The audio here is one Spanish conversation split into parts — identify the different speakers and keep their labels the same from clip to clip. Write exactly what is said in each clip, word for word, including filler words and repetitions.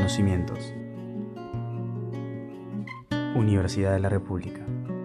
Speaker 1: conocimientos. Universidad de la República.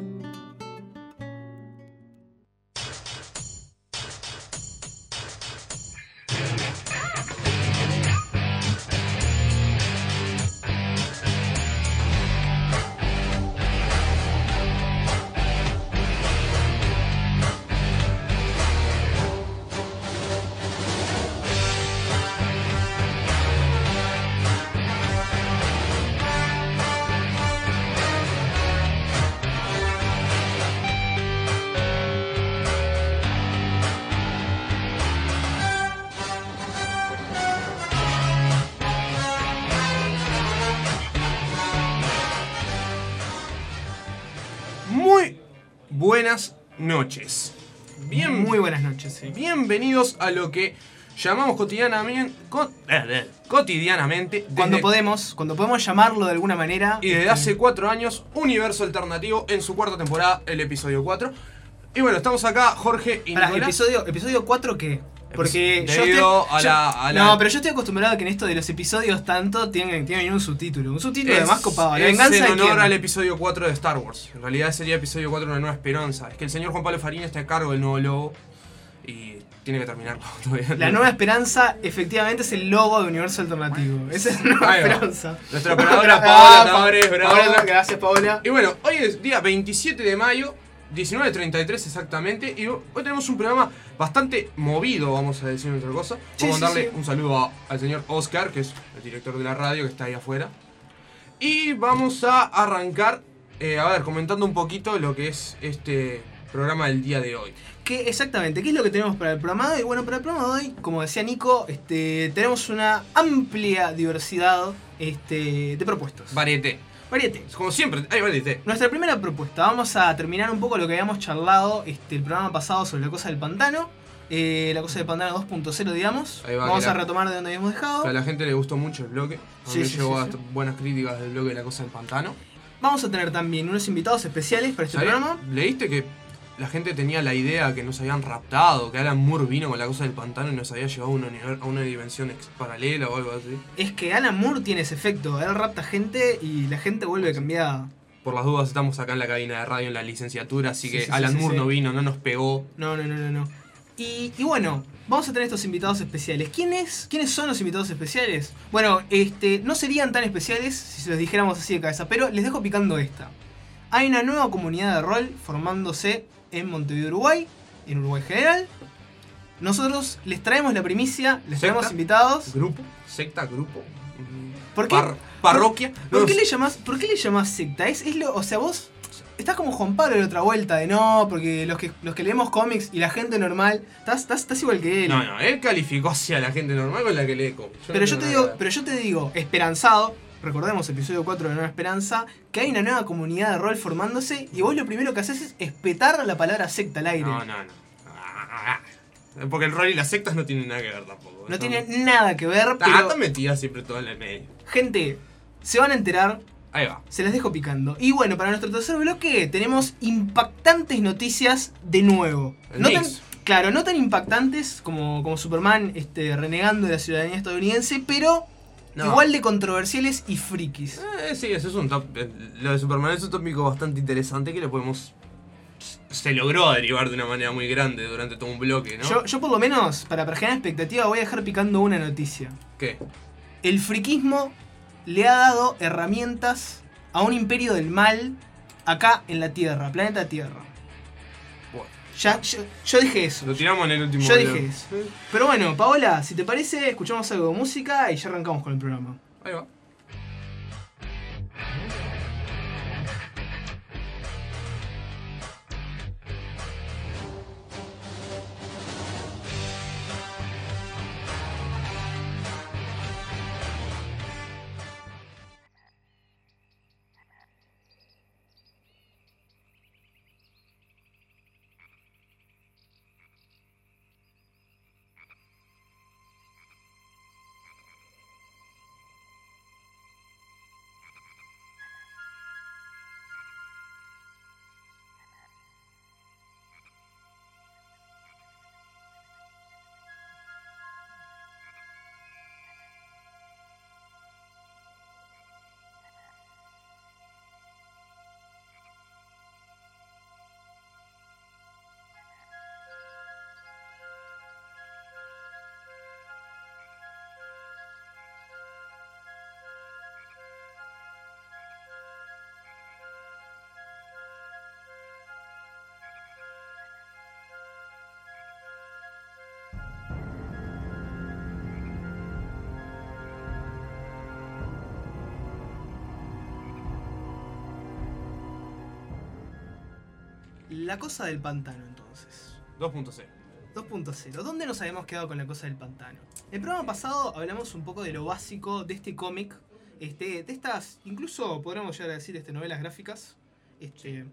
Speaker 2: Buenas noches. Bien,
Speaker 3: Muy buenas noches, sí.
Speaker 2: Bienvenidos a lo que llamamos cotidianamente, co- eh, cotidianamente
Speaker 3: Cuando
Speaker 2: desde-
Speaker 3: podemos, cuando podemos llamarlo de alguna manera.
Speaker 2: y desde hace cuatro años, Universo Alternativo en su cuarta temporada, el episodio cuatro. Y bueno, estamos acá, Jorge y
Speaker 3: Pará,
Speaker 2: Nicolás.
Speaker 3: episodio, episodio cuatro, ¿qué? Porque yo
Speaker 2: Debido
Speaker 3: estoy,
Speaker 2: a
Speaker 3: yo-
Speaker 2: la- a la-
Speaker 3: No, pero yo estoy acostumbrado a que en esto de los episodios tanto tienen, tienen un subtítulo. Un subtítulo
Speaker 2: Es,
Speaker 3: además copado. La
Speaker 2: es
Speaker 3: venganza
Speaker 2: en
Speaker 3: de
Speaker 2: honor
Speaker 3: quién?
Speaker 2: al episodio cuatro de Star Wars. En realidad sería episodio cuatro Una Nueva Esperanza. Es que el señor Juan Pablo Farina está a cargo del nuevo logo y tiene que terminarlo todavía.
Speaker 3: La Nueva Esperanza efectivamente es el logo de Universo Alternativo. Esa es la Nueva
Speaker 2: Ahí va.
Speaker 3: Esperanza.
Speaker 2: Nuestra operadora
Speaker 3: Ah,
Speaker 2: Paola
Speaker 3: Pa-
Speaker 2: Tavares, bravo.
Speaker 3: Paola, gracias, Paola.
Speaker 2: Y bueno, hoy es día veintisiete de mayo, diecinueve treinta y tres exactamente, y hoy tenemos un programa bastante movido, vamos a decir otra cosa.
Speaker 3: Sí,
Speaker 2: Vamos a
Speaker 3: sí,
Speaker 2: darle
Speaker 3: sí.
Speaker 2: un saludo a- al señor Oscar, que es el director de la radio, que está ahí afuera. Y vamos a arrancar, eh, a ver, comentando un poquito lo que es este programa del día de hoy.
Speaker 3: ¿Qué, exactamente, ¿qué es lo que tenemos para el programa de hoy? Bueno, para el programa de hoy, como decía Nico, este, tenemos una amplia diversidad este, de propuestas.
Speaker 2: Varieté.
Speaker 3: Variete.
Speaker 2: Como siempre, hay varieté.
Speaker 3: Nuestra primera propuesta, vamos a terminar un poco lo que habíamos charlado este, el programa pasado sobre la cosa del pantano. Eh, la cosa del pantano dos punto cero, digamos.
Speaker 2: Ahí va,
Speaker 3: vamos
Speaker 2: que
Speaker 3: a
Speaker 2: la-
Speaker 3: retomar de donde habíamos dejado.
Speaker 2: A la gente le gustó mucho el bloque. A
Speaker 3: Sí,
Speaker 2: mí
Speaker 3: sí,
Speaker 2: llegó
Speaker 3: sí,
Speaker 2: hasta
Speaker 3: sí.
Speaker 2: buenas críticas del bloque de la cosa del pantano.
Speaker 3: Vamos a tener también unos invitados especiales para este
Speaker 2: ¿Sabés?
Speaker 3: programa.
Speaker 2: ¿Leíste que la gente tenía la idea que nos habían raptado, que Alan Moore vino con la cosa del pantano y nos había llevado a una, univer- a una dimensión ex- paralela o algo así?
Speaker 3: Es que Alan Moore tiene ese efecto. Él rapta gente y la gente vuelve cambiada.
Speaker 2: Por las dudas estamos acá en la cabina de radio en la licenciatura, así
Speaker 3: Sí,
Speaker 2: que
Speaker 3: sí, sí,
Speaker 2: Alan
Speaker 3: sí,
Speaker 2: Moore
Speaker 3: sí.
Speaker 2: no vino, no nos pegó.
Speaker 3: No, no, no, no, no. Y, y bueno, vamos a tener estos invitados especiales. ¿Quiénes, ¿Quiénes son los invitados especiales? Bueno, este, no serían tan especiales si se los dijéramos así de cabeza, pero les dejo picando esta. Hay una nueva comunidad de rol formándose en Montevideo, Uruguay, en Uruguay general. Nosotros les traemos la primicia, les
Speaker 2: ¿Secta?
Speaker 3: traemos invitados.
Speaker 2: ¿Grupo? ¿Secta? ¿Grupo? Mm,
Speaker 3: ¿Por qué?
Speaker 2: par- ¿Parroquia?
Speaker 3: ¿Por
Speaker 2: No
Speaker 3: qué
Speaker 2: sé.
Speaker 3: le llamás, ¿por qué le llamás secta? Es, es lo, o sea, vos estás como Juan Pablo de otra vuelta, de no, porque los que, los que leemos cómics y la gente normal, estás, estás, estás igual que él.
Speaker 2: No, no, él calificó hacia la gente normal con la que lee cómics.
Speaker 3: Pero
Speaker 2: no
Speaker 3: yo
Speaker 2: tengo
Speaker 3: te
Speaker 2: nada
Speaker 3: digo,
Speaker 2: que
Speaker 3: pero yo te digo, esperanzado, recordemos episodio cuatro de Nueva Esperanza, que hay una nueva comunidad de rol formándose y vos lo primero que haces es espetar la palabra secta al
Speaker 2: ver.
Speaker 3: aire.
Speaker 2: No, no, no. Ah, Porque el rol y las sectas no tienen nada que ver tampoco.
Speaker 3: No
Speaker 2: Están-
Speaker 3: tiene nada que ver,
Speaker 2: Ah,
Speaker 3: pero
Speaker 2: están metidas siempre todo en el medio.
Speaker 3: gente, se van a enterar,
Speaker 2: Ahí va.
Speaker 3: se las dejo picando. Y bueno, para nuestro tercer bloque tenemos impactantes noticias de nuevo.
Speaker 2: El
Speaker 3: No tan,
Speaker 2: mix.
Speaker 3: claro, no tan impactantes como, como Superman este, renegando de la ciudadanía estadounidense, pero
Speaker 2: No.
Speaker 3: igual de controversiales y frikis.
Speaker 2: Eh, sí, eso es un top. eh, Lo de Superman es un tópico bastante interesante que le podemos. Se logró derivar de una manera muy grande durante todo un bloque, ¿no?
Speaker 3: Yo, yo por lo menos, para, para generar expectativa, voy a dejar picando una noticia.
Speaker 2: ¿Qué?
Speaker 3: El friquismo le ha dado herramientas a un imperio del mal acá en la Tierra, planeta Tierra.
Speaker 2: Bueno,
Speaker 3: Ya, yo, yo dije eso.
Speaker 2: lo tiramos en el último
Speaker 3: Yo
Speaker 2: bloque.
Speaker 3: dije eso. Pero bueno, Paola, si te parece, escuchamos algo de música y ya arrancamos con el programa.
Speaker 2: Ahí va.
Speaker 3: La cosa del pantano, entonces.
Speaker 2: dos punto cero.
Speaker 3: dos punto cero. ¿Dónde nos habíamos quedado con la cosa del pantano? En el programa pasado hablamos un poco de lo básico de este cómic. Este, de estas, incluso podríamos llegar a decir este, novelas gráficas. Este,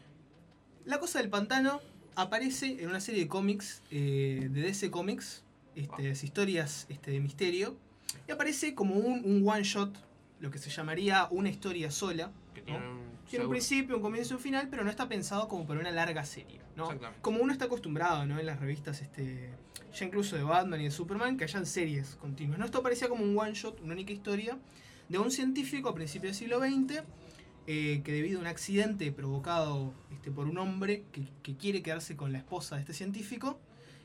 Speaker 3: la cosa del pantano aparece en una serie de cómics eh, de D C Comics. Este, wow. Historias este, de misterio. Y aparece como un, un one shot, lo que se llamaría una historia sola.
Speaker 2: Que tiene,
Speaker 3: ¿no?
Speaker 2: un,
Speaker 3: tiene un principio, un comienzo y un final, pero no está pensado como para una larga serie, ¿no?
Speaker 2: Exactamente.
Speaker 3: Como uno está acostumbrado, ¿no? En las revistas, este, ya incluso de Batman y de Superman, que hayan series continuas. ¿No? Esto parecía como un one shot, una única historia de un científico a principios del siglo veinte, eh, que debido a un accidente provocado este, por un hombre que, que quiere quedarse con la esposa de este científico,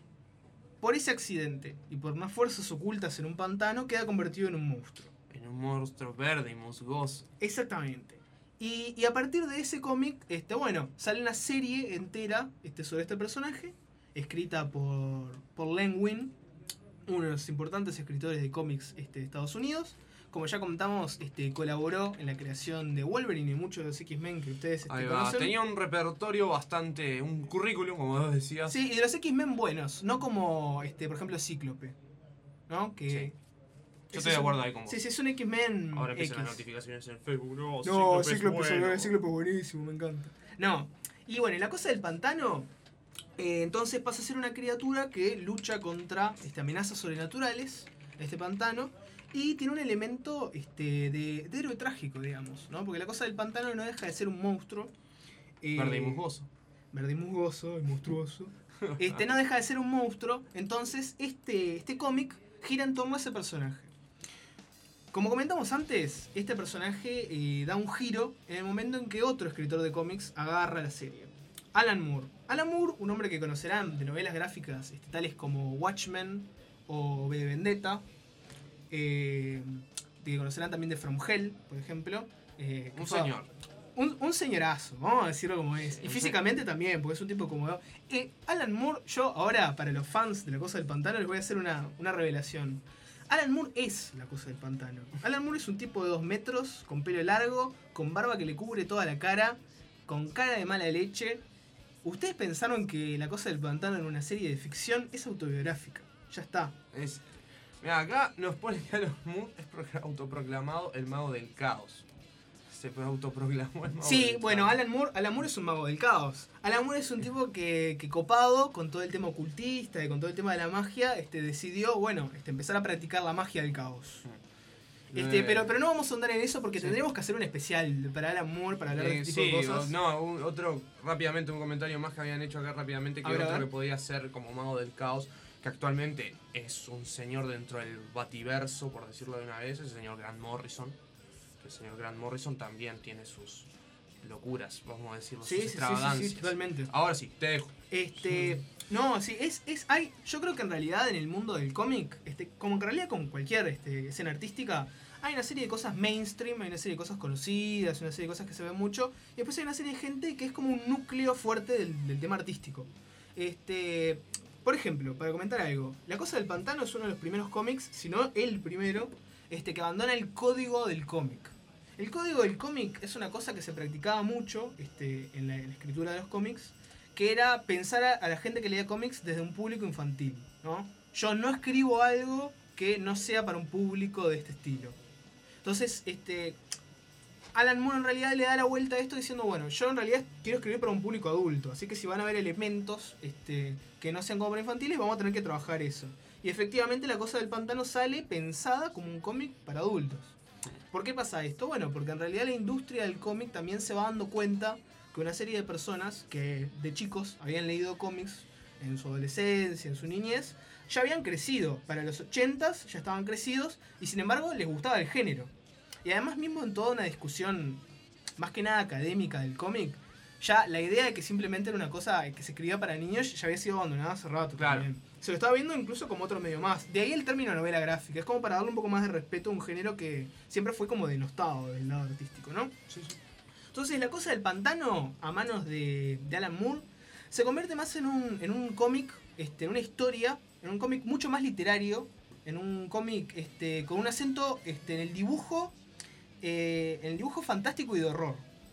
Speaker 3: por ese accidente y por unas fuerzas ocultas en un pantano, queda convertido en un monstruo.
Speaker 2: En un monstruo verde y musgoso.
Speaker 3: Exactamente. Y, y a partir de ese cómic, este, bueno, sale una serie entera este, sobre este personaje, escrita por, por Len Wein, uno de los importantes escritores de cómics este, de Estados Unidos. Como ya comentamos, este, colaboró en la creación de Wolverine y muchos de los X-Men que ustedes este,
Speaker 2: Ahí va.
Speaker 3: conocen.
Speaker 2: Tenía un repertorio bastante, un currículum, como vos decías.
Speaker 3: Sí, y de los X-Men buenos, no como, este, por ejemplo, Cíclope, ¿no? Que
Speaker 2: sí. Yo estoy de acuerdo ahí con vos.
Speaker 3: Sí, sí, es un X-Men.
Speaker 2: Ahora empiezan
Speaker 3: X.
Speaker 2: las notificaciones en Facebook. No,
Speaker 3: No,
Speaker 2: Cíclope,
Speaker 3: Cíclope es
Speaker 2: bueno.
Speaker 3: bueno. Cíclope es buenísimo, me encanta. No, y bueno, y la cosa del pantano, eh, entonces pasa a ser una criatura que lucha contra este, amenazas sobrenaturales, este pantano, y tiene un elemento este, de, de héroe trágico, digamos, ¿no? Porque la cosa del pantano no deja de ser un monstruo. Eh,
Speaker 2: Verde y musgoso.
Speaker 3: Verde y musgoso y monstruoso. Este, no deja de ser un monstruo, entonces este, este cómic gira en torno a ese personaje. Como comentamos antes, este personaje eh, da un giro en el momento en que otro escritor de cómics agarra la serie. Alan Moore. Alan Moore, un hombre que conocerán de novelas gráficas este, tales como Watchmen o V de Vendetta, eh, que conocerán también de From Hell, por ejemplo. Eh,
Speaker 2: un
Speaker 3: fue,
Speaker 2: señor.
Speaker 3: Un, un señorazo, vamos a decirlo como es. Y físicamente también, porque es un tipo como... Eh, Alan Moore, yo ahora, para los fans de La Cosa del Pantano, les voy a hacer una, una revelación. Alan Moore es La Cosa del Pantano. Alan Moore es un tipo de dos metros, con pelo largo, con barba que le cubre toda la cara, con cara de mala leche. Ustedes pensaron que La Cosa del Pantano en una serie de ficción es autobiográfica. Ya está.
Speaker 2: Es, mira, acá nos pone que Alan Moore es autoproclamado el mago del caos. Se autoproclamó el mago
Speaker 3: Sí,
Speaker 2: del
Speaker 3: bueno,
Speaker 2: caos.
Speaker 3: Alan Moore, Alan Moore es un mago del caos. Alan Moore es un tipo que, que copado con todo el tema ocultista y con todo el tema de la magia, este, decidió, bueno, este, empezar a practicar la magia del caos. Este,
Speaker 2: Eh,
Speaker 3: pero, pero no vamos a andar en eso porque
Speaker 2: sí.
Speaker 3: tendremos que hacer un especial para Alan Moore, para hablar de
Speaker 2: Eh,
Speaker 3: este tipo
Speaker 2: sí,
Speaker 3: de cosas.
Speaker 2: o- no, un- otro, rápidamente, un comentario más que habían hecho acá rápidamente, que
Speaker 3: A ver, a
Speaker 2: otro
Speaker 3: ver.
Speaker 2: que podía ser como mago del caos, que actualmente es un señor dentro del bativerso, por decirlo de una vez, el señor Grant Morrison. Que el señor Grant Morrison también tiene sus locuras, vamos a decirlo,
Speaker 3: Sí,
Speaker 2: sus
Speaker 3: sí, sí, sí,
Speaker 2: extravagancias.
Speaker 3: sí, totalmente.
Speaker 2: Ahora sí, te dejo.
Speaker 3: Este, no, sí, es, es, hay, yo creo que en realidad en el mundo del cómic, este, como en realidad con cualquier este, escena artística, hay una serie de cosas mainstream, hay una serie de cosas conocidas, una serie de cosas que se ven mucho, y después hay una serie de gente que es como un núcleo fuerte del, del tema artístico. Este, por ejemplo, para comentar algo, La Cosa del Pantano es uno de los primeros cómics, si no el primero, este, que abandona el código del cómic. El código del cómic es una cosa que se practicaba mucho este, en, la, en la escritura de los cómics, que era pensar a, a la gente que leía cómics desde un público infantil, ¿no? Yo no escribo algo que no sea para un público de este estilo. Entonces, este, Alan Moore en realidad le da la vuelta a esto diciendo, bueno, yo en realidad quiero escribir para un público adulto, así que si van a haber elementos este, que no sean como para infantiles, vamos a tener que trabajar eso. Y efectivamente La Cosa del Pantano sale pensada como un cómic para adultos. ¿Por qué pasa esto? Bueno, porque en realidad la industria del cómic también se va dando cuenta que una serie de personas que de chicos habían leído cómics en su adolescencia, en su niñez, ya habían crecido. Para los ochentas ya estaban crecidos y sin embargo les gustaba el género. Y además mismo en toda una discusión más que nada académica del cómic, ya la idea de que simplemente era una cosa que se escribía para niños ya había sido abandonada hace rato.
Speaker 2: Claro.
Speaker 3: También. Se lo estaba viendo incluso como otro medio más. De ahí el término novela gráfica. Es como para darle un poco más de respeto a un género que siempre fue como denostado del lado artístico, ¿no?
Speaker 2: Sí, sí.
Speaker 3: Entonces La Cosa del Pantano, a manos de, de Alan Moore, se convierte más en un, en un cómic, este, en una historia, en un cómic mucho más literario, en un cómic este, con un acento este, en el dibujo, eh, en el dibujo fantástico y de horror.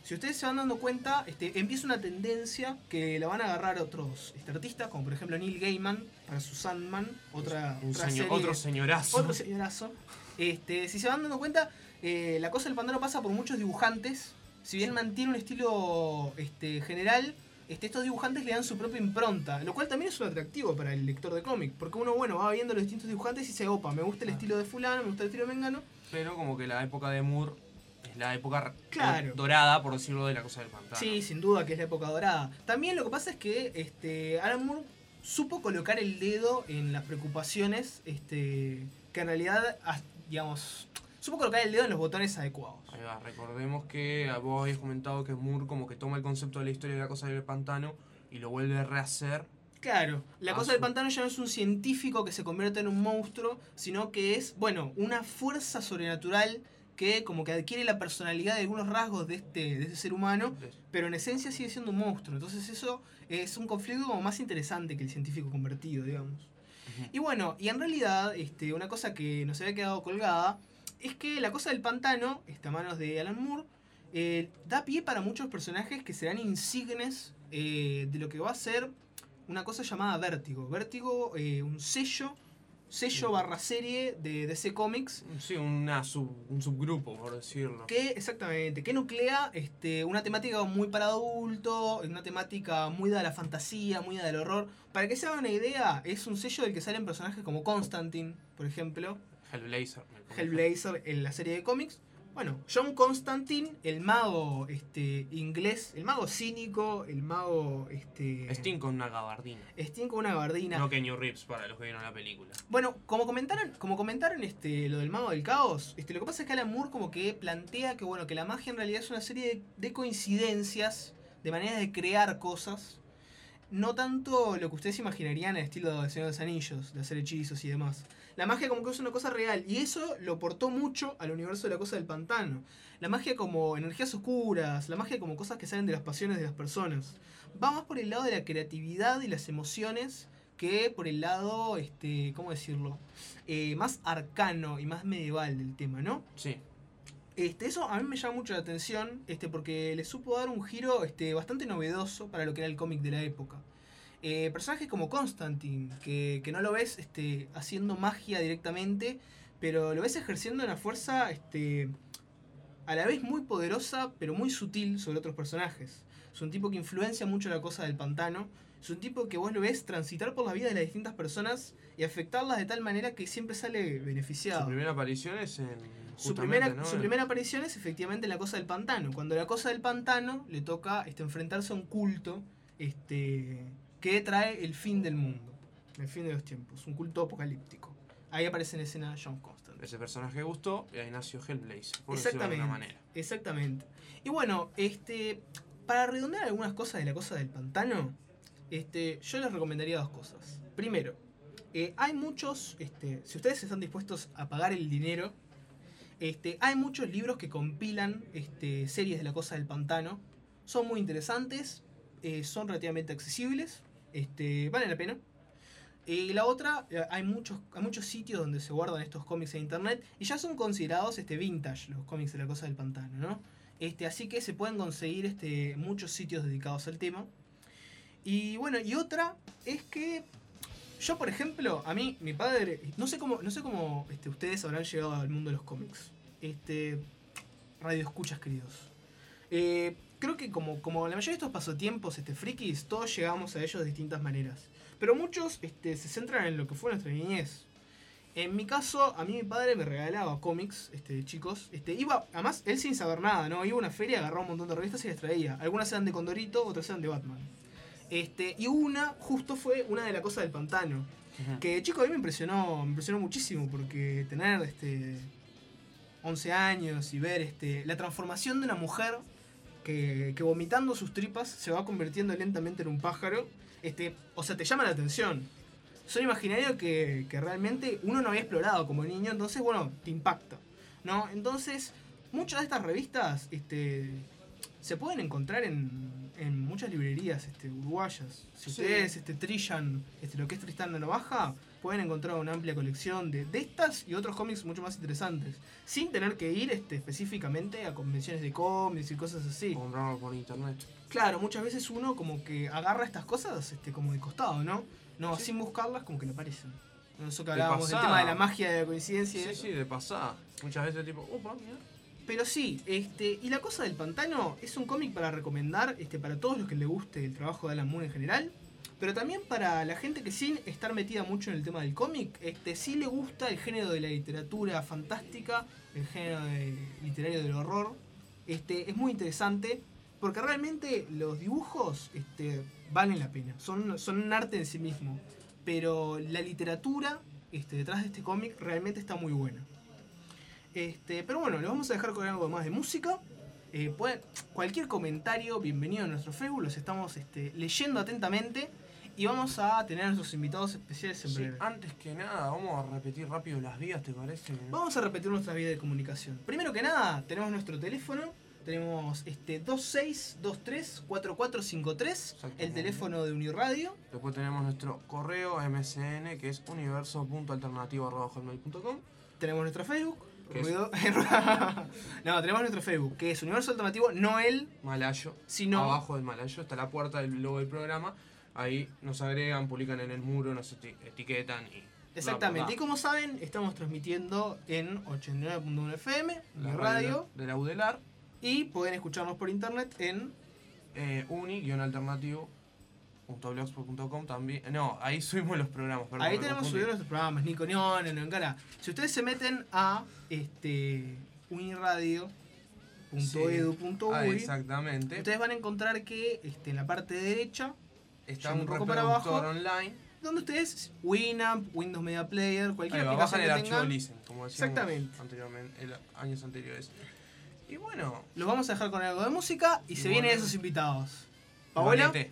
Speaker 3: si ustedes se van dando cuenta, este, empieza una tendencia que la van a agarrar otros este, artistas, como por ejemplo Neil Gaiman para su Sandman, otra,
Speaker 2: Un
Speaker 3: otra
Speaker 2: señor,
Speaker 3: serie,
Speaker 2: otro señorazo.
Speaker 3: otro señorazo. Este, si se van dando cuenta, eh, La Cosa del Pantano pasa por muchos dibujantes. Si bien mantiene un estilo este, general, este, estos dibujantes le dan su propia impronta, lo cual también es un atractivo para el lector de cómic, porque uno bueno va viendo los distintos dibujantes y dice, opa, me gusta el
Speaker 2: Ah.
Speaker 3: estilo de fulano, me gusta el estilo de Mengano.
Speaker 2: Pero como que la época de Moore es la época
Speaker 3: Claro.
Speaker 2: dorada, por decirlo, de La Cosa del Pantano.
Speaker 3: Sí, sin duda que es la época dorada. También lo que pasa es que este, Alan Moore supo colocar el dedo en las preocupaciones este, que en realidad, ah, digamos, supo colocar el dedo en los botones adecuados.
Speaker 2: Ahí va, recordemos que vos habías comentado que Moore como que toma el concepto de la historia de La Cosa del Pantano y lo vuelve a rehacer.
Speaker 3: Claro, la
Speaker 2: Ah,
Speaker 3: cosa
Speaker 2: sí.
Speaker 3: del pantano ya no es un científico que se convierte en un monstruo, sino que es, bueno, una fuerza sobrenatural que como que adquiere la personalidad de algunos rasgos de este, de este ser humano, pero en esencia sigue siendo un monstruo. Entonces eso es un conflicto como más interesante que el científico convertido, digamos.
Speaker 2: Ujú.
Speaker 3: Y bueno, y en realidad, este, una cosa que nos había quedado colgada es que La Cosa del Pantano, está a manos de Alan Moore, eh, da pie para muchos personajes que serán insignes eh, de lo que va a ser una cosa llamada Vértigo. Vértigo, eh, un sello, sello
Speaker 2: Sí.
Speaker 3: barra serie de D C Comics,
Speaker 2: Sí, una sub- un subgrupo, por decirlo.
Speaker 3: que exactamente, que nuclea este, una temática muy para adulto, una temática muy de la fantasía, muy del horror. Para que se hagan una idea, es un sello del que salen personajes como Constantine, por ejemplo,
Speaker 2: Hellblazer. me parece.
Speaker 3: Hellblazer en la serie de cómics. Bueno, John Constantine, el mago este, inglés, el mago cínico, el mago... Este,
Speaker 2: Sting con una gabardina.
Speaker 3: Sting con una gabardina.
Speaker 2: No Kenny Reeves para los que vieron la película.
Speaker 3: Bueno, como comentaron, como comentaron este, lo del mago del caos, este, lo que pasa es que Alan Moore como que plantea que bueno, que la magia en realidad es una serie de, de coincidencias, de maneras de crear cosas. No tanto lo que ustedes imaginarían en el estilo de Señor de los Anillos, de hacer hechizos y demás. La magia como que es una cosa real, y eso lo aportó mucho al universo de La Cosa del Pantano. La magia como energías oscuras, la magia como cosas que salen de las pasiones de las personas. Va más por el lado de la creatividad y las emociones que por el lado, este, ¿cómo decirlo? Eh, más arcano y más medieval del tema, ¿no?
Speaker 2: Sí.
Speaker 3: Este, eso a mí me llama mucho la atención, este, porque le supo dar un giro este, bastante novedoso para lo que era el cómic de la época. Eh, personajes como Constantine, que, que no lo ves este, haciendo magia directamente, pero lo ves ejerciendo una fuerza este, a la vez muy poderosa, pero muy sutil sobre otros personajes. Es un tipo que influencia mucho La Cosa del Pantano. Es un tipo que vos lo ves transitar por la vida de las distintas personas y afectarlas de tal manera que siempre sale beneficiado.
Speaker 2: Su primera aparición es en.
Speaker 3: Su
Speaker 2: justamente,
Speaker 3: primera,
Speaker 2: ¿no?
Speaker 3: su
Speaker 2: En-
Speaker 3: primera aparición es efectivamente en La Cosa del Pantano. Cuando La Cosa del Pantano le toca este, enfrentarse a un culto este, que trae el fin del mundo, el fin de los tiempos, un culto apocalíptico. Ahí aparece en escena John Constantine.
Speaker 2: Ese personaje gustó y ahí nació Hellblazer, por decirlo de
Speaker 3: Exactamente,
Speaker 2: alguna manera.
Speaker 3: exactamente. Y bueno, este, para redondear algunas cosas de La Cosa del Pantano, este, yo les recomendaría dos cosas. Primero, eh, hay muchos, este, si ustedes están dispuestos a pagar el dinero, este, hay muchos libros que compilan este, series de La Cosa del Pantano. Son muy interesantes, eh, son relativamente accesibles, este, valen la pena. Y la otra, eh, hay muchos, hay muchos sitios donde se guardan estos cómics en internet y ya son considerados este, vintage los cómics de La Cosa del Pantano, ¿no? Este, así que se pueden conseguir este, muchos sitios dedicados al tema. Y bueno, y otra es que yo, por ejemplo, a mí, mi padre, no sé cómo, no sé cómo este, ustedes habrán llegado al mundo de los cómics. Este, radio escuchas, queridos. Eh, creo que como, como la mayoría de estos pasatiempos este, frikis, todos llegamos a ellos de distintas maneras. Pero muchos este, se centran en lo que fue nuestra niñez. En mi caso, a mí mi padre me regalaba cómics, este, chicos. Este, iba, además, él sin saber nada, ¿no? Iba a una feria, agarraba un montón de revistas y las traía. Algunas eran de Condorito, otras eran de Batman. Este, y una, justo fue una de La Cosa del Pantano.
Speaker 2: Ujú.
Speaker 3: Que, chico, a mí me impresionó, me impresionó muchísimo porque tener este, once años y ver este, la transformación de una mujer que, que vomitando sus tripas se va convirtiendo lentamente en un pájaro. Este, o sea, te llama la atención. Son imaginarios que, que realmente uno no había explorado como niño, entonces, bueno, te impacta, ¿no? Entonces, muchas de estas revistas este, se pueden encontrar en, en muchas librerías este, uruguayas. Si
Speaker 2: Sí.
Speaker 3: ustedes este, trillan este, lo que es Tristán la Navaja, pueden encontrar una amplia colección de, de estas y otros cómics mucho más interesantes, sin tener que ir este, específicamente a convenciones de cómics y cosas así.
Speaker 2: O comprarlo por internet.
Speaker 3: Claro, muchas veces uno como que agarra estas cosas este, como de costado, ¿no? No,
Speaker 2: Sí.
Speaker 3: sin buscarlas como que le aparecen. Eso que
Speaker 2: De
Speaker 3: hablábamos del
Speaker 2: pasada.
Speaker 3: tema de la magia de la coincidencia. y
Speaker 2: Sí,
Speaker 3: eso.
Speaker 2: sí, de pasada. Muchas veces tipo, opa, mira.
Speaker 3: Pero sí, este, y La Cosa del Pantano es un cómic para recomendar este, para todos los que les guste el trabajo de Alan Moore en general, pero también para la gente que sin estar metida mucho en el tema del cómic, este, sí le gusta el género de la literatura fantástica, el género de- literario del horror. Este, es muy interesante porque realmente los dibujos este, valen la pena, son, son un arte en sí mismo, pero la literatura este, detrás de este cómic realmente está muy buena. Este, pero bueno, los vamos a dejar con algo más de música. Eh, pueden- cualquier comentario, bienvenido a nuestro Facebook, los estamos este, leyendo atentamente y vamos a tener a nuestros invitados especiales en
Speaker 2: Sí,
Speaker 3: breve.
Speaker 2: antes que nada, vamos a repetir rápido las vías, ¿te parece?
Speaker 3: Vamos a repetir nuestras vías de comunicación. Primero que nada, tenemos nuestro teléfono, tenemos este dos seis dos tres cuatro cuatro cinco tres, el
Speaker 2: Exactamente.
Speaker 3: teléfono de Uniradio.
Speaker 2: Después tenemos nuestro correo M S N, que es universo punto alternativo arroba hotmail punto com.
Speaker 3: Tenemos nuestro Facebook.
Speaker 2: ¿Qué es?
Speaker 3: Ruido- no, tenemos nuestro Facebook, que es Universo Alternativo, no el,
Speaker 2: Malayo.
Speaker 3: sino...
Speaker 2: Abajo del Malayo está la puerta del logo del programa. Ahí nos agregan, publican en el muro, nos eti- etiquetan y...
Speaker 3: Exactamente,
Speaker 2: bla,
Speaker 3: y
Speaker 2: bla,
Speaker 3: como saben, estamos transmitiendo en ochenta y nueve punto uno F M,
Speaker 2: bla.
Speaker 3: en
Speaker 2: La
Speaker 3: radio,
Speaker 2: de la UDELAR,
Speaker 3: y pueden escucharnos por internet en...
Speaker 2: eh, uni-alternativo punto blogspot punto com también. No, ahí subimos los programas. perdón,
Speaker 3: Ahí
Speaker 2: me
Speaker 3: tenemos
Speaker 2: confundí.
Speaker 3: subidos nuestros programas, Nico Nione, no Encara. Si ustedes se meten a este uniradio punto edu punto
Speaker 2: Ah,
Speaker 3: uy,
Speaker 2: exactamente.
Speaker 3: ustedes van a encontrar que este, en la parte derecha,
Speaker 2: Está
Speaker 3: yendo
Speaker 2: un
Speaker 3: un poco para
Speaker 2: reproductor
Speaker 3: abajo,
Speaker 2: online.
Speaker 3: donde ustedes, Winamp, Windows Media Player, cualquier
Speaker 2: Ahí va,
Speaker 3: aplicación
Speaker 2: bajan el
Speaker 3: que
Speaker 2: archivo
Speaker 3: tengan,
Speaker 2: listen, como decíamos
Speaker 3: Exactamente.
Speaker 2: anteriormente, en años anteriores. Y bueno,
Speaker 3: los vamos a dejar con algo de música y,
Speaker 2: Y
Speaker 3: se
Speaker 2: bueno.
Speaker 3: vienen esos invitados. Paola,
Speaker 2: Valete.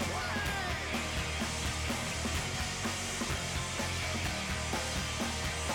Speaker 4: Try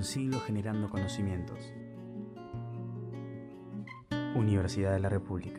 Speaker 1: Un siglo generando conocimientos. Universidad de la República.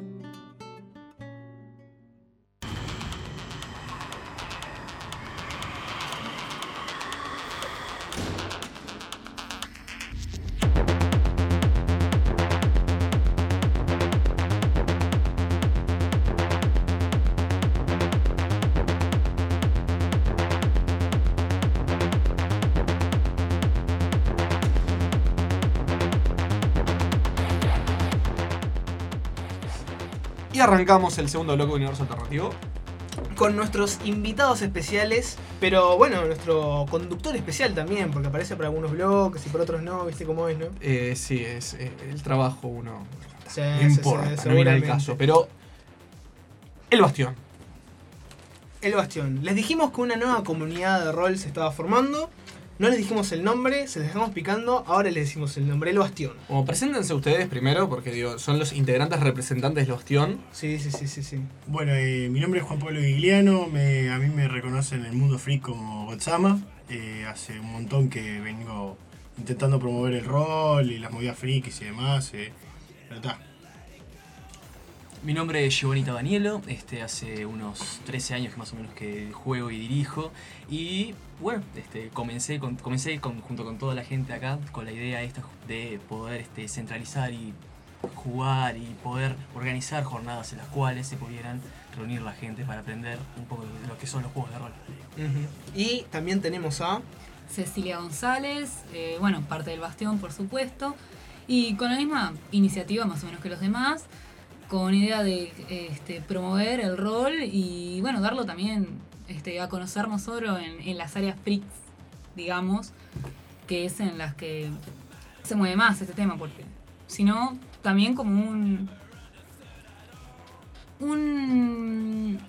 Speaker 4: Y arrancamos el segundo bloque de Universo Alternativo.
Speaker 3: Con nuestros invitados especiales, pero bueno, nuestro conductor especial también, porque aparece por algunos bloques y por otros no, ¿viste cómo es, no?
Speaker 4: Eh, sí, es eh, el trabajo uno.
Speaker 3: Sí,
Speaker 4: no
Speaker 3: sí,
Speaker 4: importa,
Speaker 3: sí,
Speaker 4: no viene al
Speaker 3: seguramente.
Speaker 4: caso. Pero. El Bastión.
Speaker 3: El Bastión. Les dijimos que una nueva comunidad de rol se estaba formando. No les dijimos el nombre, se les dejamos picando, ahora les decimos el nombre, El Bastión.
Speaker 4: Como preséntense ustedes primero, porque digo, son los integrantes representantes del Bastión.
Speaker 3: Sí, sí, sí, sí, sí.
Speaker 5: Bueno, eh, mi nombre es Juan Pablo Vigliano, me, a mí me reconocen en el mundo freak como Godzama. Eh, hace un montón que vengo intentando promover el rol y las movidas frikis y demás. Eh, pero está.
Speaker 6: Mi nombre es Giovanni Tabaniello, este, hace unos trece años que más o menos que juego y dirijo y bueno, este, comencé, con, comencé con, junto con toda la gente acá con la idea esta de poder este, centralizar y jugar y poder organizar jornadas en las cuales se pudieran reunir la gente para aprender un poco de lo que son los juegos de rol.
Speaker 3: Uh-huh. Y también tenemos a...
Speaker 7: Cecilia González, eh, bueno, parte del Bastión por supuesto, y con la misma iniciativa más o menos que los demás, con idea de este, promover el rol y bueno, darlo también este, a conocer no solo en, en las áreas freaks, digamos, que es en las que se mueve más este tema, porque sino también como un un